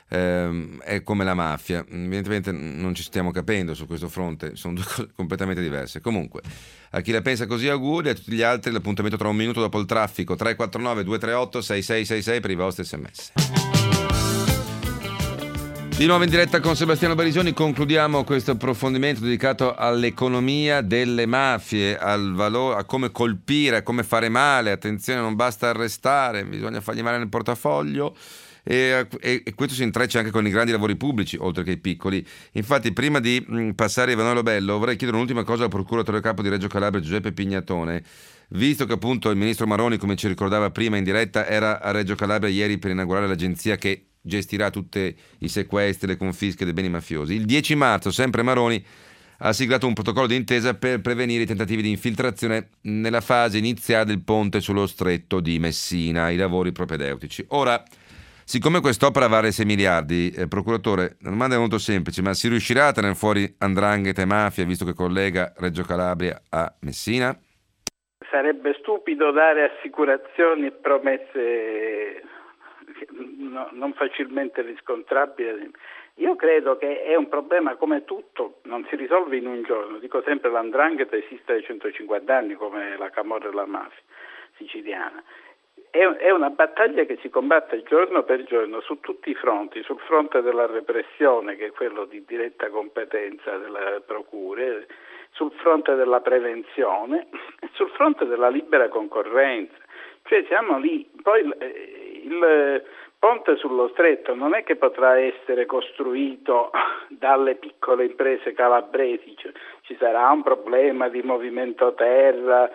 ehm, è come la mafia. Evidentemente non ci stiamo capendo su questo fronte, sono due cose completamente diverse. Comunque, a chi la pensa così auguri, a tutti gli altri l'appuntamento tra un minuto dopo il traffico. Tre quattro nove due tre otto sei sei sei sei per i vostri sms. Di nuovo in diretta con Sebastiano Barisoni, concludiamo questo approfondimento dedicato all'economia delle mafie, al valore, a come colpire, a come fare male. Attenzione, non basta arrestare, bisogna fargli male nel portafoglio. E, e, e questo si intreccia anche con i grandi lavori pubblici, oltre che i piccoli. Infatti, prima di mh, passare a Emanuele Lobello, vorrei chiedere un'ultima cosa al procuratore capo di Reggio Calabria, Giuseppe Pignatone. Visto che appunto il ministro Maroni, come ci ricordava prima in diretta, era a Reggio Calabria ieri per inaugurare l'agenzia che gestirà tutti i sequestri e le confische dei beni mafiosi. Il dieci marzo, sempre Maroni ha siglato un protocollo d'intesa per prevenire i tentativi di infiltrazione nella fase iniziale del ponte sullo stretto di Messina, i lavori propedeutici. Ora, siccome quest'opera vale sei miliardi, eh, procuratore, la domanda è molto semplice, ma si riuscirà a tenere fuori 'ndrangheta e mafia, visto che collega Reggio Calabria a Messina? Sarebbe stupido dare assicurazioni e promesse no, non facilmente riscontrabili. Io credo che è un problema come tutto, non si risolve in un giorno. Dico sempre, la 'ndrangheta esiste da centocinquanta anni come la camorra e la mafia siciliana. È, è una battaglia che si combatte giorno per giorno su tutti i fronti, sul fronte della repressione, che è quello di diretta competenza delle procure, sul fronte della prevenzione e sul fronte della libera concorrenza. Cioè siamo lì. Poi il, il ponte sullo stretto non è che potrà essere costruito dalle piccole imprese calabresi, cioè, ci sarà un problema di movimento terra,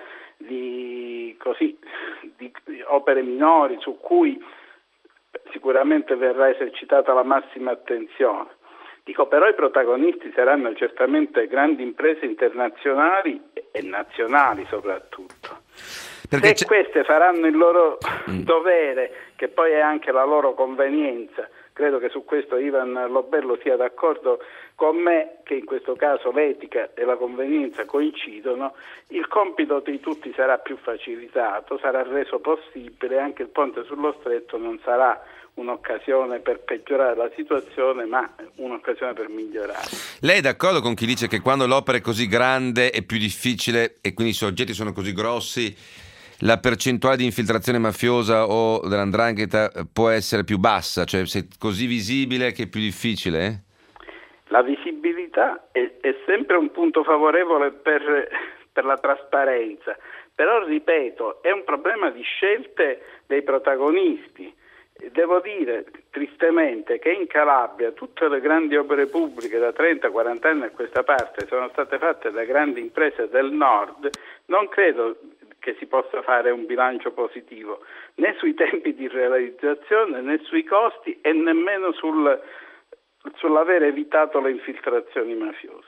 di, così, di opere minori su cui sicuramente verrà esercitata la massima attenzione. Dico, però i protagonisti saranno certamente grandi imprese internazionali e nazionali soprattutto. Perché Se c'è... queste faranno il loro mm. dovere, che poi è anche la loro convenienza, credo che su questo Ivan Lobello sia d'accordo con me, che in questo caso l'etica e la convenienza coincidono, il compito di tutti sarà più facilitato, sarà reso possibile, anche il ponte sullo stretto non sarà un'occasione per peggiorare la situazione, ma un'occasione per migliorare. Lei è d'accordo con chi dice che quando l'opera è così grande è più difficile e quindi i soggetti sono così grossi, la percentuale di infiltrazione mafiosa o della 'ndrangheta può essere più bassa, cioè se è così visibile che è più difficile? Eh? La visibilità è, è sempre un punto favorevole per, per la trasparenza, però ripeto, è un problema di scelte dei protagonisti. Devo dire tristemente che in Calabria tutte le grandi opere pubbliche da trenta quaranta anni a questa parte sono state fatte da grandi imprese del nord. Non credo che si possa fare un bilancio positivo né sui tempi di realizzazione né sui costi e nemmeno sul, sull'aver evitato le infiltrazioni mafiose.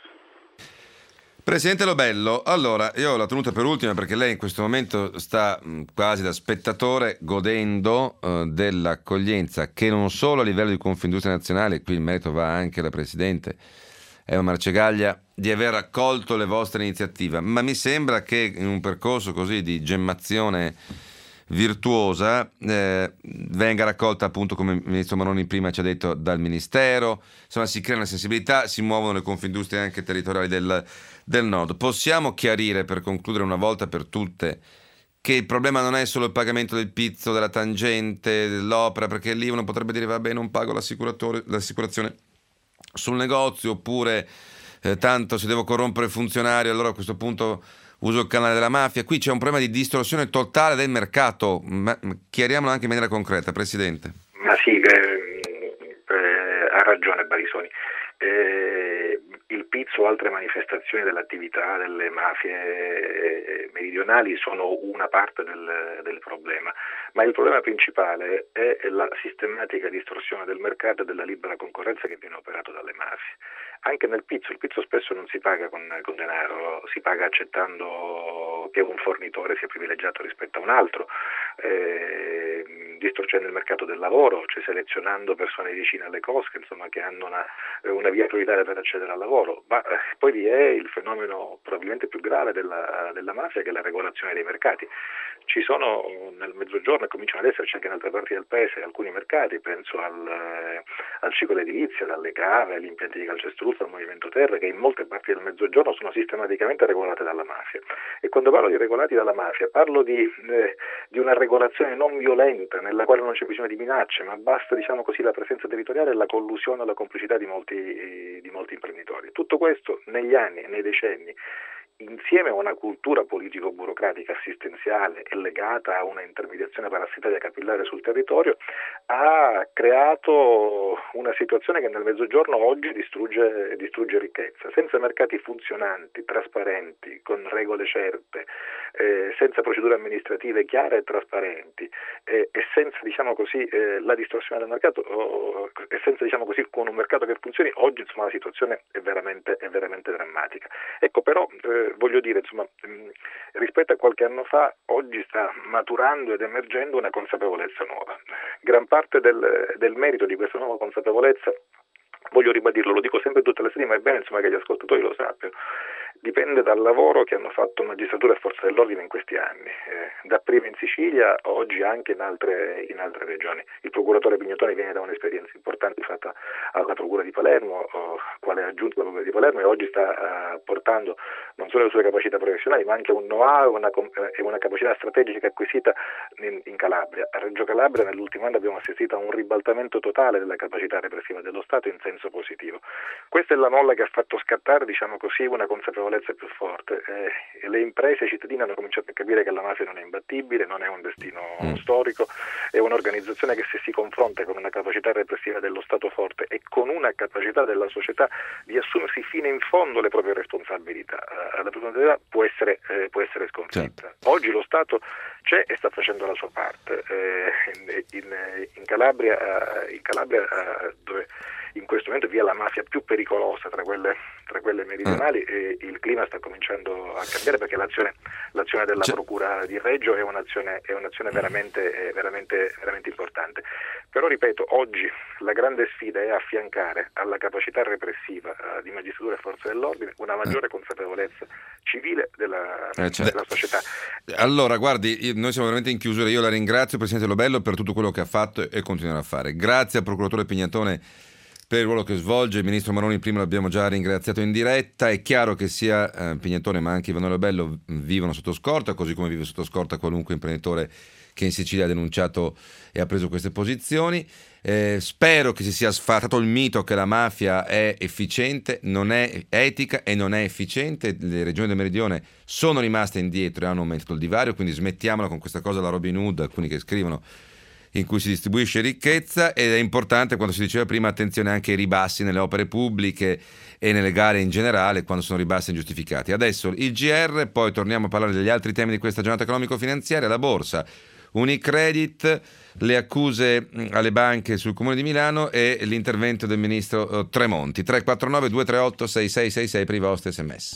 Presidente Lobello, allora io l'ho tenuta per ultima perché lei in questo momento sta mh, quasi da spettatore godendo uh, dell'accoglienza che non solo a livello di Confindustria Nazionale, qui il merito va anche alla Presidente Eva Marcegaglia, di aver accolto le vostre iniziative, ma mi sembra che in un percorso così di gemmazione virtuosa eh, venga raccolta, appunto come il ministro Maroni prima ci ha detto, dal Ministero. Insomma, si crea una sensibilità, si muovono le confindustrie anche territoriali del, del nord. Possiamo chiarire, per concludere una volta per tutte, che il problema non è solo il pagamento del pizzo, della tangente, dell'opera, perché lì uno potrebbe dire vabbè, non pago l'assicurazione sul negozio, oppure eh, tanto se devo corrompere il funzionario allora a questo punto uso il canale della mafia. Qui c'è un problema di distorsione totale del mercato. Ma, chiariamolo anche in maniera concreta, Presidente. Ma sì, eh, eh, ha ragione Barisoni. Eh, il pizzo o altre manifestazioni dell'attività delle mafie meridionali sono una parte del, del problema, ma il problema principale è la sistematica distorsione del mercato e della libera concorrenza che viene operato dalle mafie. Anche nel pizzo, il pizzo spesso non si paga con, con denaro, si paga accettando che un fornitore sia privilegiato rispetto a un altro, eh, distorcendo il mercato del lavoro, cioè selezionando persone vicine alle cosche, insomma, che hanno una, una via prioritaria per accedere al lavoro. Ma eh, poi vi è il fenomeno probabilmente più grave della, della mafia, che è la regolazione dei mercati. Ci sono nel mezzogiorno, e cominciano ad esserci anche in altre parti del paese, alcuni mercati, penso al, al ciclo edilizio, dalle cave, agli impianti di calcestruzzo, al movimento terra, che in molte parti del Mezzogiorno sono sistematicamente regolate dalla mafia. E quando parlo di regolati dalla mafia parlo di, eh, di una regolazione non violenta, nella quale non c'è bisogno di minacce, ma basta, diciamo così, la presenza territoriale e la collusione e la complicità di molti, eh, di molti imprenditori. Tutto questo negli anni e nei decenni, insieme a una cultura politico-burocratica assistenziale e legata a una intermediazione parassitaria capillare sul territorio, ha creato una situazione che nel Mezzogiorno oggi distrugge, distrugge ricchezza. Senza mercati funzionanti, trasparenti, con regole certe, eh, senza procedure amministrative chiare e trasparenti, eh, e senza, diciamo così, eh, la distorsione del mercato, oh, e senza, diciamo così, con un mercato che funzioni, oggi insomma la situazione è veramente, è veramente drammatica. Ecco, però eh, voglio dire, insomma, mh, rispetto a qualche anno fa, oggi sta maturando ed emergendo una consapevolezza nuova. Gran parte del, del merito di questa nuova consapevolezza, voglio ribadirlo, lo dico sempre tutte le sere, ma è bene insomma che gli ascoltatori lo sappiano, dipende dal lavoro che hanno fatto magistratura e forze dell'ordine in questi anni, eh, dapprima in Sicilia, oggi anche in altre, in altre regioni. Il procuratore Pignatone viene da un'esperienza importante fatta alla Procura di Palermo, oh, quale aggiunto alla Procura di Palermo, e oggi sta uh, portando non solo le sue capacità professionali, ma anche un know-how e una, e una capacità strategica acquisita in, in Calabria. A Reggio Calabria nell'ultimo anno abbiamo assistito a un ribaltamento totale della capacità repressiva dello Stato in senso positivo. Questa è la molla che ha fatto scattare, diciamo così, una consapevolezza più forte. Eh, le imprese e i cittadini hanno cominciato a capire che la mafia non è imbattibile, non è un destino mm. storico, è un'organizzazione che se si confronta con una capacità repressiva dello Stato forte e con una capacità della società di assumersi fino in fondo le proprie responsabilità, eh, la responsabilità può essere, eh, può essere sconfitta. Certo. Oggi lo Stato c'è e sta facendo la sua parte. Eh, in, in, in Calabria, in Calabria eh, dove in questo momento vi è la mafia più pericolosa tra quelle, tra quelle meridionali, mm. e il clima sta cominciando a cambiare, perché l'azione, l'azione della C'è... Procura di Reggio è un'azione, è un'azione veramente, veramente, veramente importante. Però ripeto, oggi la grande sfida è affiancare alla capacità repressiva uh, di magistratura e forze dell'ordine una maggiore consapevolezza civile della, eh, certo. della società. Allora, guardi, noi siamo veramente in chiusura. Io la ringrazio, Presidente Lo Bello, per tutto quello che ha fatto e continuerà a fare. Grazie al Procuratore Pignatone per il ruolo che svolge. Il Ministro Maroni prima l'abbiamo già ringraziato in diretta. È chiaro che sia eh, Pignatone ma anche Ivano Lo Bello vivono sotto scorta, così come vive sotto scorta qualunque imprenditore che in Sicilia ha denunciato e ha preso queste posizioni. Eh, spero che si sia sfatato il mito che la mafia è efficiente, non è etica e non è efficiente. Le regioni del Meridione sono rimaste indietro e hanno aumentato il divario, quindi smettiamola con questa cosa, la Robin Hood, alcuni che scrivono, in cui si distribuisce ricchezza. Ed è importante, quando si diceva prima, attenzione anche ai ribassi nelle opere pubbliche e nelle gare in generale, quando sono ribassi ingiustificati. Adesso il G R, poi torniamo a parlare degli altri temi di questa giornata economico-finanziaria, la borsa, Unicredit, le accuse alle banche sul Comune di Milano e l'intervento del ministro Tremonti. tre quattro nove due tre otto sei sei sei sei per i vostri sms.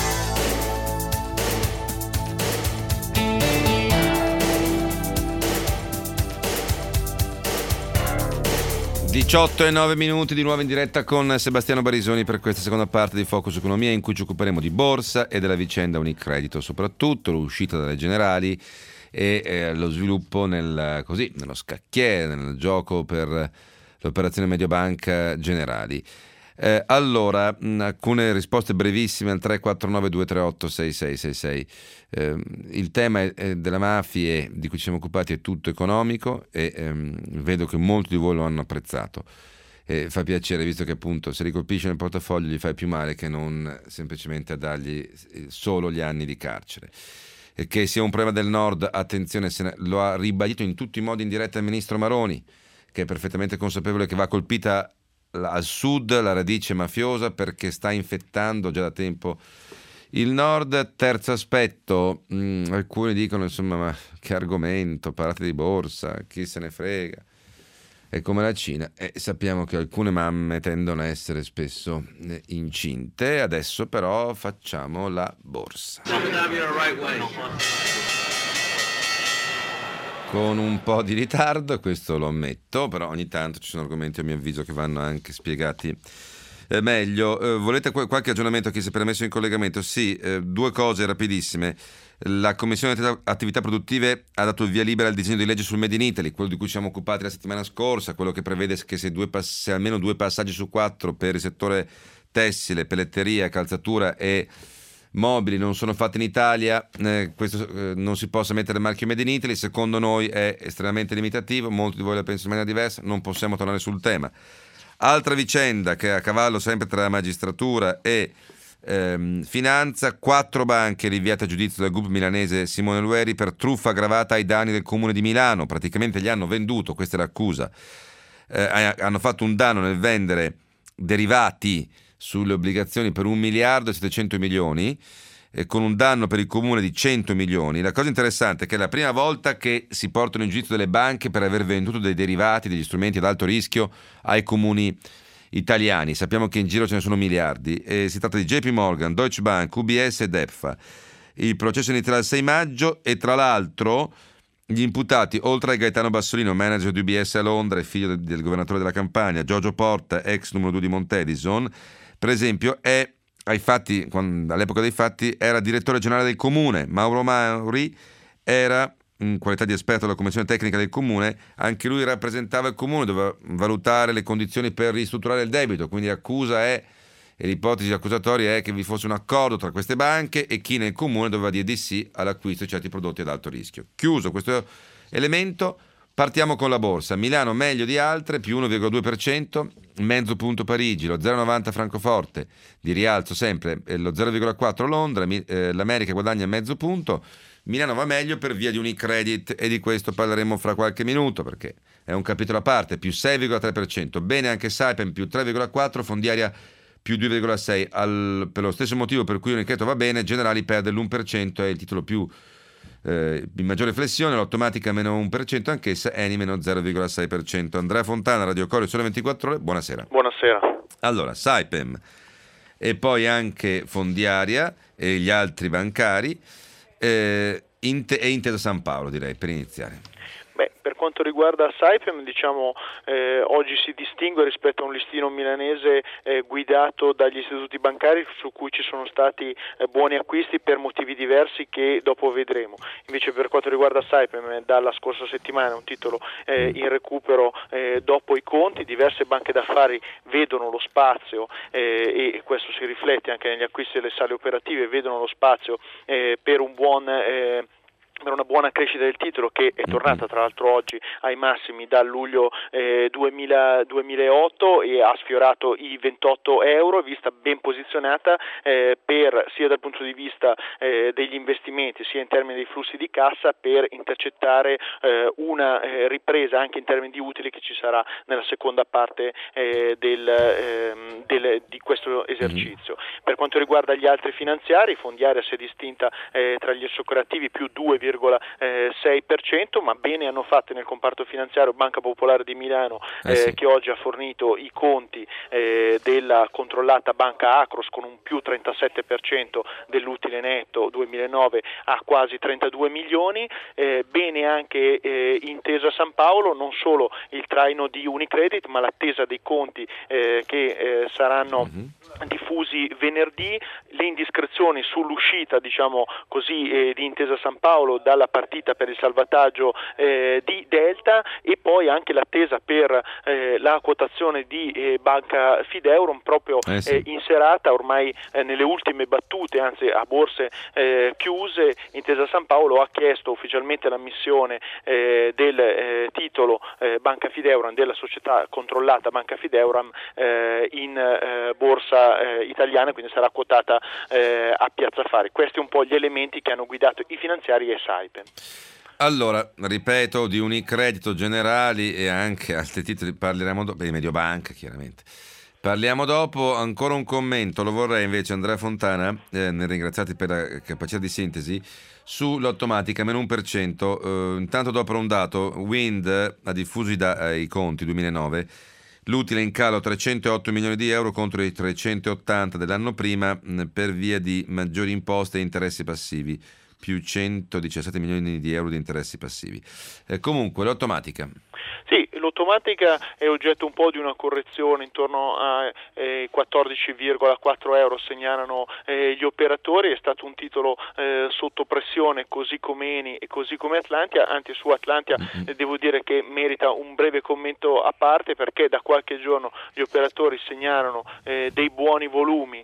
diciotto e nove minuti di nuovo in diretta con Sebastiano Barisoni per questa seconda parte di Focus Economia, in cui ci occuperemo di borsa e della vicenda Unicredit, soprattutto l'uscita dalle generali e eh, lo sviluppo nel, così, nello scacchiere, nel gioco per l'operazione Mediobanca Generali. Eh, allora, mh, alcune risposte brevissime al tre quattro nove due tre otto sei sei sei sei. Eh, il tema è, è della mafia di cui ci siamo occupati è tutto economico e ehm, vedo che molti di voi lo hanno apprezzato. Eh, fa piacere, visto che appunto se li colpisce nel portafoglio gli fai più male che non semplicemente a dargli solo gli anni di carcere. E che sia un problema del Nord, attenzione, se ne, lo ha ribadito in tutti i modi in diretta il ministro Maroni, che è perfettamente consapevole che va colpita al sud la radice mafiosa, perché sta infettando già da tempo il nord. Terzo aspetto, mh, alcuni dicono insomma, ma che argomento, parlate di borsa, chi se ne frega, è come la Cina, e sappiamo che alcune mamme tendono a essere spesso eh, incinte. Adesso però facciamo la borsa con un po' di ritardo, questo lo ammetto, però ogni tanto ci sono argomenti a mio avviso che vanno anche spiegati eh, meglio. Eh, volete qu- qualche aggiornamento a chi si è permesso in collegamento? Sì, eh, due cose rapidissime. La Commissione Attività Produttive ha dato il via libera al disegno di legge sul Made in Italy, quello di cui ci siamo occupati la settimana scorsa, quello che prevede che se, due pass- se almeno due passaggi su quattro per il settore tessile, pelletteria, calzatura e mobili non sono fatti in Italia, eh, questo eh, non si possa mettere il marchio Made in Italy. Secondo noi è estremamente limitativo, molti di voi la pensano in maniera diversa, non possiamo tornare sul tema. Altra vicenda che è a cavallo sempre tra magistratura e ehm, finanza: quattro banche rinviate a giudizio dal gruppo milanese Simone Lueri per truffa aggravata ai danni del comune di Milano. Praticamente gli hanno venduto, questa è l'accusa, eh, hanno fatto un danno nel vendere derivati sulle obbligazioni per un miliardo e settecento milioni, eh, con un danno per il comune di cento milioni. La cosa interessante è che è la prima volta che si portano in giudizio delle banche per aver venduto dei derivati, degli strumenti ad alto rischio ai comuni italiani. Sappiamo che in giro ce ne sono miliardi, e si tratta di J P Morgan, Deutsche Bank, U B S ed E F A. Il processo inizierà il sei maggio e tra l'altro gli imputati, oltre a Gaetano Bassolino, manager di U B S a Londra e figlio del, del governatore della Campania, Giorgio Porta, ex numero due di Montedison, per esempio, è ai fatti, quando, all'epoca dei fatti, era direttore generale del comune. Mauro Mauri era, in qualità di esperto della commissione tecnica del comune, anche lui rappresentava il comune, doveva valutare le condizioni per ristrutturare il debito, quindi l'accusa è, e l'ipotesi accusatoria è che vi fosse un accordo tra queste banche e chi nel comune doveva dire di sì all'acquisto di certi prodotti ad alto rischio. Chiuso questo elemento, partiamo con la borsa. Milano meglio di altre, più uno virgola due per cento, mezzo punto Parigi, lo zero virgola novanta Francoforte, di rialzo sempre lo zero virgola quattro Londra, eh, l'America guadagna mezzo punto, Milano va meglio per via di Unicredit e di questo parleremo fra qualche minuto perché è un capitolo a parte, più sei virgola tre per cento, bene anche Saipem più tre virgola quattro, Fondiaria più due virgola sei, al, per lo stesso motivo per cui Unicredit va bene, Generali perde l'uno per cento, è il titolo più Eh, in maggiore flessione, l'Automatica meno uno per cento anch'essa, Eni meno zero virgola sei per cento. Andrea Fontana, Radio Corio, Sole ventiquattro Ore, buonasera. Buonasera. Allora, Saipem e poi anche Fondiaria e gli altri bancari, eh, Inte- e Intesa San Paolo, direi, per iniziare. Beh, per quanto riguarda Saipem, diciamo, eh, oggi si distingue rispetto a un listino milanese eh, guidato dagli istituti bancari su cui ci sono stati eh, buoni acquisti per motivi diversi che dopo vedremo. Invece per quanto riguarda Saipem, eh, dalla scorsa settimana è un titolo eh, in recupero eh, dopo i conti, diverse banche d'affari vedono lo spazio eh, e questo si riflette anche negli acquisti delle sale operative, vedono lo spazio eh, per un buon eh, per una buona crescita del titolo che è tornata tra l'altro oggi ai massimi dal luglio eh, duemila, duemilaotto e ha sfiorato i ventotto euro, vista ben posizionata eh, per sia dal punto di vista eh, degli investimenti sia in termini dei flussi di cassa per intercettare eh, una eh, ripresa anche in termini di utili che ci sarà nella seconda parte eh, del, eh, del, di questo esercizio. Per quanto riguarda gli altri finanziari, Fondiaria si è distinta eh, tra gli assicurativi più due virgola sei per cento, ma bene hanno fatto nel comparto finanziario Banca Popolare di Milano eh, eh sì. che oggi ha fornito i conti eh, della controllata Banca Acros con un più trentasette per cento dell'utile netto duemilanove a quasi trentadue milioni, eh, bene anche eh, Intesa San Paolo, non solo il traino di Unicredit ma l'attesa dei conti eh, che eh, saranno mm-hmm. diffusi venerdì, le indiscrezioni sull'uscita diciamo così eh, di Intesa San Paolo dalla partita per il salvataggio eh, di Delta e poi anche l'attesa per eh, la quotazione di eh, Banca Fideuram proprio eh sì. eh, in serata, ormai eh, nelle ultime battute, anzi a borse eh, chiuse. Intesa San Paolo ha chiesto ufficialmente l'ammissione eh, del eh, titolo eh, Banca Fideuram, della società controllata Banca Fideuram eh, in eh, borsa eh, italiana, quindi sarà quotata eh, a Piazza Affari. Questi un po' gli elementi che hanno guidato i finanziari e Saipem. Allora, ripeto, di Unicredito, Generali e anche altri titoli parleremo dopo, di Mediobanca chiaramente. Parliamo dopo, ancora un commento, lo vorrei invece Andrea Fontana, eh, nel ringraziarti per la capacità di sintesi, sull'Automatica, meno uno per cento. Eh, intanto dopo un dato, Wind ha diffuso i, da- i conti duemilanove, l'utile in calo trecentootto milioni di euro contro i trecentottanta dell'anno prima mh, per via di maggiori imposte e interessi passivi, più centodiciassette milioni di euro di interessi passivi. Eh, comunque l'Automatica. Sì, l'automatica è oggetto un po' di una correzione intorno a eh, quattordici virgola quattro euro segnalano eh, gli operatori, è stato un titolo eh, sotto pressione così come Eni e così come Atlantia, anche su Atlantia eh, devo dire che merita un breve commento a parte perché da qualche giorno gli operatori segnalano eh, dei buoni volumi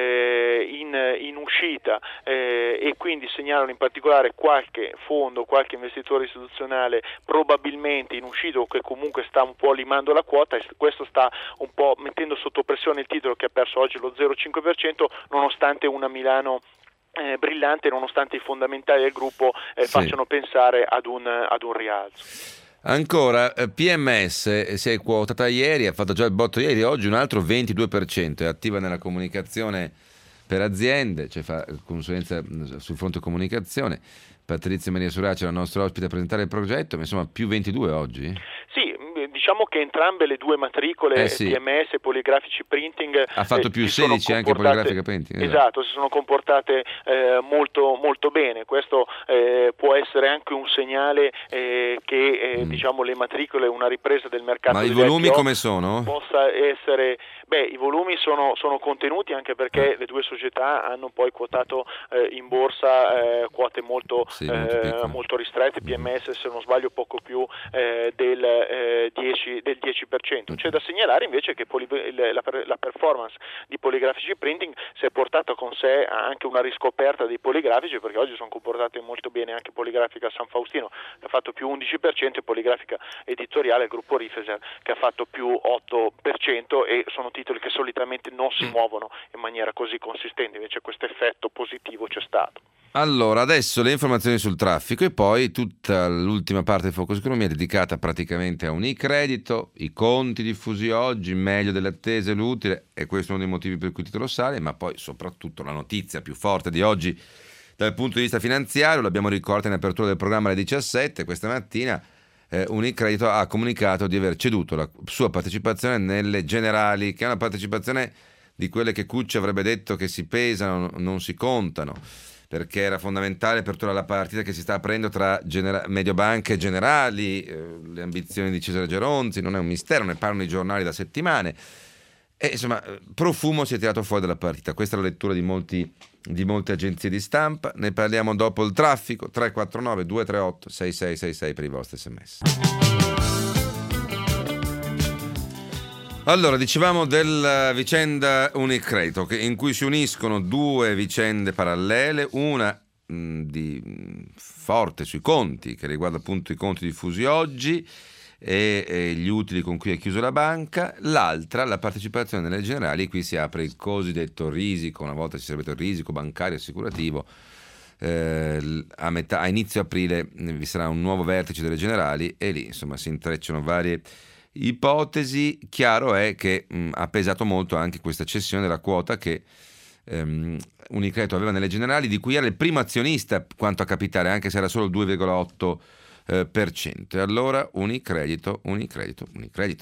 eh, in, in uscita eh, e quindi segnalano in particolare qualche fondo, qualche investitore istituzionale probabilmente in uscita o che comunque sta un po' limando la quota, e questo sta un po' mettendo sotto pressione il titolo che ha perso oggi lo zero virgola cinque per cento nonostante una Milano eh, brillante, nonostante i fondamentali del gruppo eh, sì. facciano pensare ad un, ad un rialzo. Ancora, P M S si è quotata ieri, ha fatto già il botto ieri, oggi un altro ventidue per cento, è attiva nella comunicazione per aziende, cioè fa consulenza sul fronte comunicazione. Patrizia Maria Surace, la nostra ospite, a presentare il progetto, ma insomma più ventidue oggi? Sì, diciamo che entrambe le due matricole, eh sì. P M S e Poligrafici Printing, ha fatto eh, più sedici anche Poligrafica Printing. Esatto, esatto, si sono comportate eh, molto molto bene. Questo eh, può essere anche un segnale eh, che eh, mm. diciamo le matricole, una ripresa del mercato. Ma i volumi come sono? Possa essere, beh, i volumi sono, sono contenuti anche perché mm. le due società hanno poi quotato eh, in borsa eh, quote molto Sì, molto, eh, molto ristrette, P M S se non sbaglio poco più eh, del, eh, dieci, del dieci per cento. C'è da segnalare invece che poli, la, la performance di Poligrafici Printing si è portata con sé anche una riscoperta dei poligrafici, perché oggi sono comportate molto bene anche Poligrafica San Faustino che ha fatto più undici per cento e Poligrafica Editoriale, il gruppo Rifeser, che ha fatto più otto per cento, e sono titoli che solitamente non si muovono in maniera così consistente, invece questo effetto positivo c'è stato. Allora, adesso le informazioni sul traffico e poi tutta l'ultima parte del Focus Economia dedicata praticamente a Unicredito, i conti diffusi oggi, meglio delle attese, l'utile, e questo è uno dei motivi per cui il titolo sale, ma poi soprattutto la notizia più forte di oggi dal punto di vista finanziario, l'abbiamo ricordato in apertura del programma alle diciassette, questa mattina eh, Unicredito ha comunicato di aver ceduto la sua partecipazione nelle Generali, che è una partecipazione di quelle che Cucci avrebbe detto che si pesano, non si contano, perché era fondamentale per tutta la partita che si sta aprendo tra genera- Mediobanca e Generali, eh, le ambizioni di Cesare Geronzi, non è un mistero, ne parlano i giornali da settimane, e insomma Profumo si è tirato fuori dalla partita. Questa è la lettura di molti di molte agenzie di stampa. Ne parliamo dopo il traffico. Tre quattro nove due tre otto sei sei sei sei per i vostri sms. Allora, dicevamo della vicenda Unicredito, in cui si uniscono due vicende parallele, una mh, di mh, forte sui conti, che riguarda appunto i conti diffusi oggi e, e gli utili con cui è chiusa la banca, l'altra la partecipazione nelle Generali. Qui si apre il cosiddetto risico, una volta si sarebbe detto il risico bancario assicurativo. Eh, a, metà, a inizio aprile vi sarà un nuovo vertice delle Generali e lì insomma si intrecciano varie ipotesi. Chiaro è che mh, ha pesato molto anche questa cessione della quota che um, Unicredito aveva nelle Generali, di cui era il primo azionista quanto a capitale, anche se era solo il due virgola otto per cento. E allora Unicredito, Unicredito, Unicredito.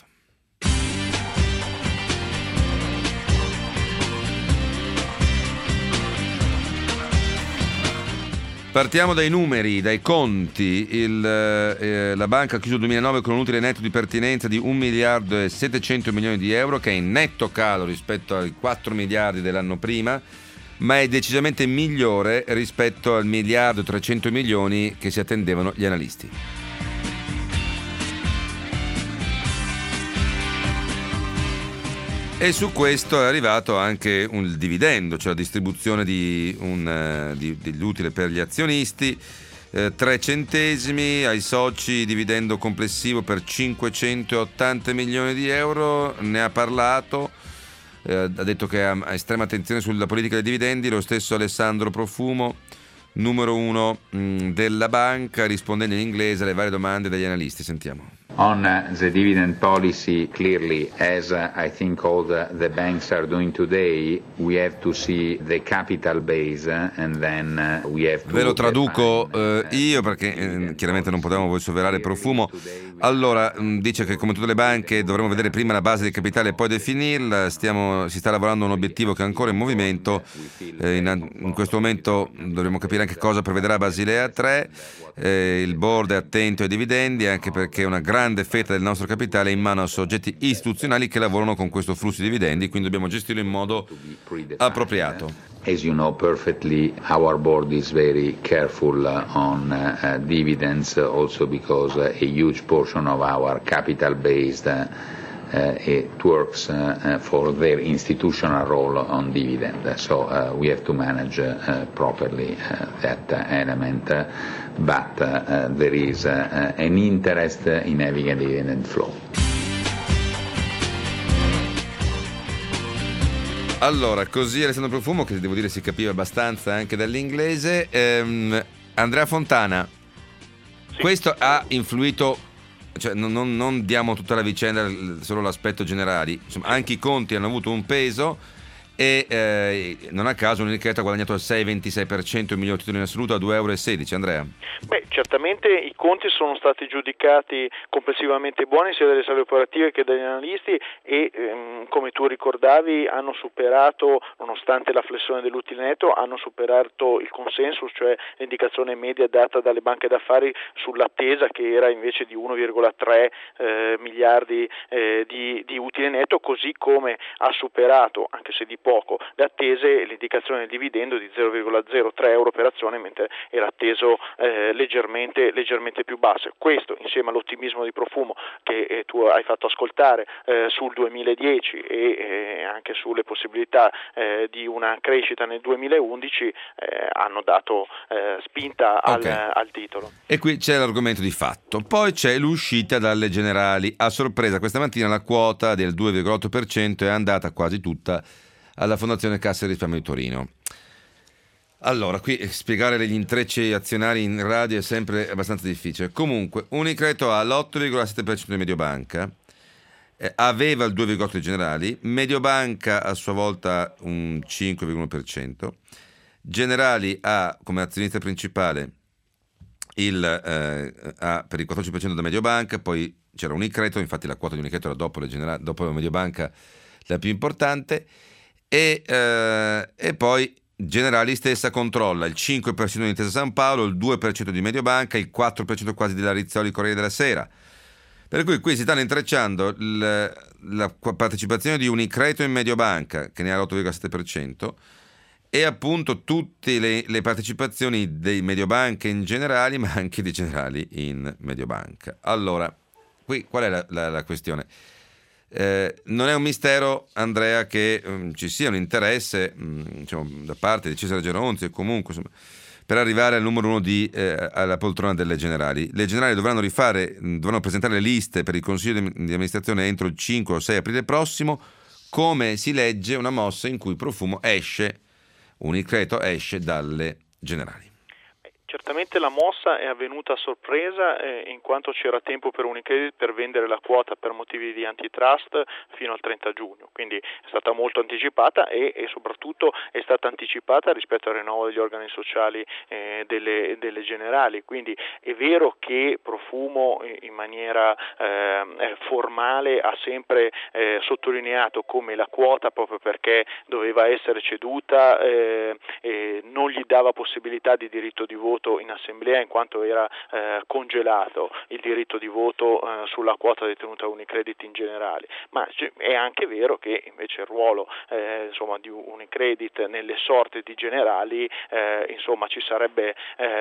Partiamo dai numeri, dai conti. Il, eh, la banca ha chiuso il duemilanove con un utile netto di pertinenza di un miliardo e settecento milioni di euro, che è in netto calo rispetto ai quattro miliardi dell'anno prima, ma è decisamente migliore rispetto al miliardo e trecento milioni che si attendevano gli analisti. E su questo è arrivato anche un dividendo, cioè la distribuzione di un, di, dell'utile per gli azionisti, eh, tre centesimi ai soci, dividendo complessivo per cinquecentottanta milioni di euro. Ne ha parlato, eh, ha detto che ha estrema attenzione sulla politica dei dividendi lo stesso Alessandro Profumo, numero uno mh, della banca, rispondendo in inglese alle varie domande degli analisti. Sentiamo. On uh, the dividend policy, clearly, as uh, I think all the, the banks are doing today, we have to see the capital base uh, and then uh, we have to... Ve lo traduco eh, io perché eh, chiaramente non potevamo vociferare Profumo. Allora, mh, dice che come tutte le banche dovremo vedere prima la base del capitale e poi definirla. Stiamo, si sta lavorando a un obiettivo che è ancora in movimento. Eh, in, in questo momento dovremo capire anche cosa prevederà Basilea tre. Eh, il board è attento ai dividendi, anche perché una grande grande fetta del nostro capitale in mano a soggetti istituzionali che lavorano con questo flusso di dividendi, quindi dobbiamo gestirlo in modo appropriato. As you know perfectly, our board is very careful on uh, dividends, also because uh, a huge portion of our capital based uh, Uh, it works uh, uh, for their institutional role on dividend. So uh, we have to manage uh, properly uh, that uh, element, uh, but uh, uh, there is uh, uh, an interest in having a dividend flow. Allora, così Alessandro Profumo, che devo dire si capiva abbastanza anche dall'inglese. Ehm, Andrea Fontana, sì. Questo ha influito... Cioè, non, non, non diamo tutta la vicenda, solo l'aspetto generale. Insomma, anche i conti hanno avuto un peso e eh, non a caso Unicredit ha guadagnato il sei virgola ventisei per cento, il miglior titolo in assoluto a due virgola sedici euro. Andrea? Beh, certamente i conti sono stati giudicati complessivamente buoni sia dalle sale operative che dagli analisti e ehm, come tu ricordavi hanno superato, nonostante la flessione dell'utile netto, hanno superato il consensus, cioè l'indicazione media data dalle banche d'affari sull'attesa, che era invece di uno virgola tre eh, miliardi eh, di, di utile netto, così come ha superato, anche se di poco, le attese, l'indicazione del dividendo di zero virgola zero tre euro per azione, mentre era atteso eh, leggermente, leggermente più basso. Questo, insieme all'ottimismo di Profumo che eh, tu hai fatto ascoltare eh, sul duemiladieci e eh, anche sulle possibilità eh, di una crescita nel duemilaundici, eh, hanno dato eh, spinta al, okay. al titolo. E qui c'è l'argomento di fatto. Poi c'è l'uscita dalle generali. A sorpresa questa mattina la quota del due virgola otto per cento è andata quasi tutta alla Fondazione Cassa e Risparmio di Torino. Allora, qui spiegare gli intrecci azionari in radio è sempre abbastanza difficile. Comunque, Unicredit ha l'otto virgola sette per cento di Mediobanca, eh, aveva il due virgola otto per cento di Generali, Mediobanca a sua volta un cinque virgola uno per cento, Generali ha come azionista principale il, eh, ha per il quattordici per cento da Mediobanca, poi c'era Unicredit, infatti la quota di Unicredit era dopo, le Generali, dopo Mediobanca la più importante, e, eh, e poi Generali stessa controlla il cinque per cento di Intesa San Paolo, il due per cento di Mediobanca, il quattro per cento quasi della Rizzoli Corriere della Sera. Per cui qui si stanno intrecciando il, la partecipazione di Unicredit in Mediobanca, che ne ha l'otto virgola sette per cento, e appunto tutte le, le partecipazioni dei Mediobanca in Generali, ma anche di Generali in Mediobanca. Allora, qui qual è la, la, la questione? Eh, non è un mistero, Andrea, che um, ci sia un interesse um, diciamo, da parte di Cesare Geronzi e comunque insomma, per arrivare al numero uno di, eh, alla poltrona delle Generali. Le Generali dovranno rifare, dovranno presentare le liste per il Consiglio di, di amministrazione entro il cinque o sei aprile prossimo. Come si legge una mossa in cui Profumo esce, Unicredit esce dalle Generali. Certamente la mossa è avvenuta a sorpresa eh, in quanto c'era tempo per Unicredit per vendere la quota per motivi di antitrust fino al trenta giugno, quindi è stata molto anticipata e, e soprattutto è stata anticipata rispetto al rinnovo degli organi sociali eh, delle, delle Generali, quindi è vero che Profumo in maniera eh, formale ha sempre eh, sottolineato come la quota, proprio perché doveva essere ceduta, eh, eh, non gli dava possibilità di diritto di voto in assemblea in quanto era eh, congelato il diritto di voto eh, sulla quota detenuta Unicredit in generale, ma è anche vero che invece il ruolo eh, insomma di Unicredit nelle sorti di Generali eh, insomma ci sarebbe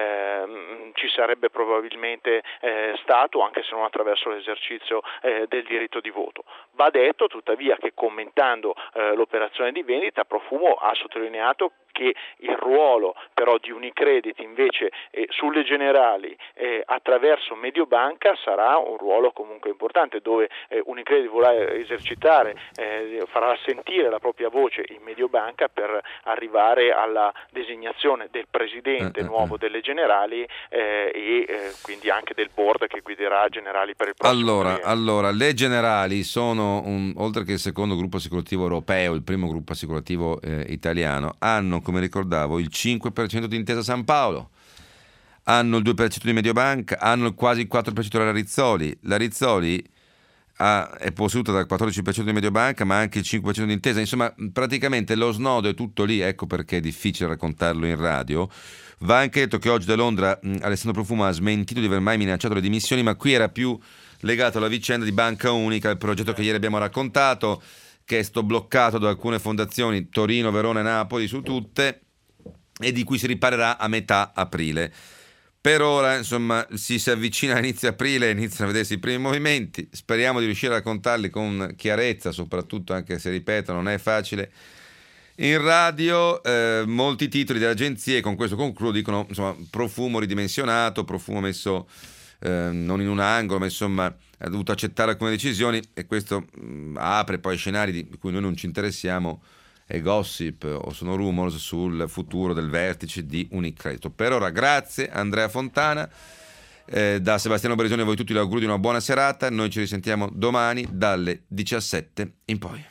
eh, ci sarebbe probabilmente eh, stato, anche se non attraverso l'esercizio eh, del diritto di voto. Va detto tuttavia che commentando eh, l'operazione di vendita, Profumo ha sottolineato che il ruolo però di Unicredit invece eh, sulle Generali eh, attraverso Mediobanca sarà un ruolo comunque importante, dove eh, Unicredit vorrà esercitare, eh, farà sentire la propria voce in Mediobanca per arrivare alla designazione del presidente uh, uh, nuovo delle Generali eh, e eh, quindi anche del board che guiderà Generali per il prossimo allora, anno. Allora, le Generali sono, un, oltre che il secondo gruppo assicurativo europeo, il primo gruppo assicurativo eh, italiano, hanno, come ricordavo, il cinque per cento di Intesa San Paolo, hanno il due per cento di Mediobanca, hanno quasi il quattro per cento della Rizzoli. La Rizzoli ha, è posseduta dal quattordici per cento di Mediobanca, ma anche il cinque per cento di Intesa. Insomma, praticamente lo snodo è tutto lì, ecco perché è difficile raccontarlo in radio. Va anche detto che oggi da Londra mh, Alessandro Profumo ha smentito di aver mai minacciato le dimissioni, ma qui era più legato alla vicenda di Banca Unica, il progetto che ieri abbiamo raccontato, che è stato bloccato da alcune fondazioni, Torino, Verona e Napoli su tutte, e di cui si riparerà a metà aprile. Per ora, insomma, si si avvicina all'inizio aprile, iniziano a vedersi i primi movimenti, speriamo di riuscire a raccontarli con chiarezza, soprattutto anche se, ripeto, non è facile. In radio eh, molti titoli delle agenzie, con questo concludo, dicono insomma Profumo ridimensionato, Profumo messo eh, non in un angolo, ma insomma ha dovuto accettare alcune decisioni, e questo mh, apre poi scenari di cui noi non ci interessiamo, e gossip o sono rumors sul futuro del vertice di Unicredito. Per ora grazie Andrea Fontana, eh, da Sebastiano Barisoni a voi tutti l'augurio di una buona serata. Noi ci risentiamo domani dalle diciassette in poi.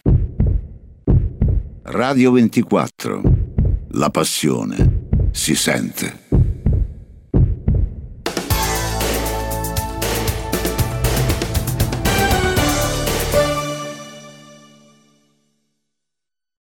Radio ventiquattro, la passione si sente.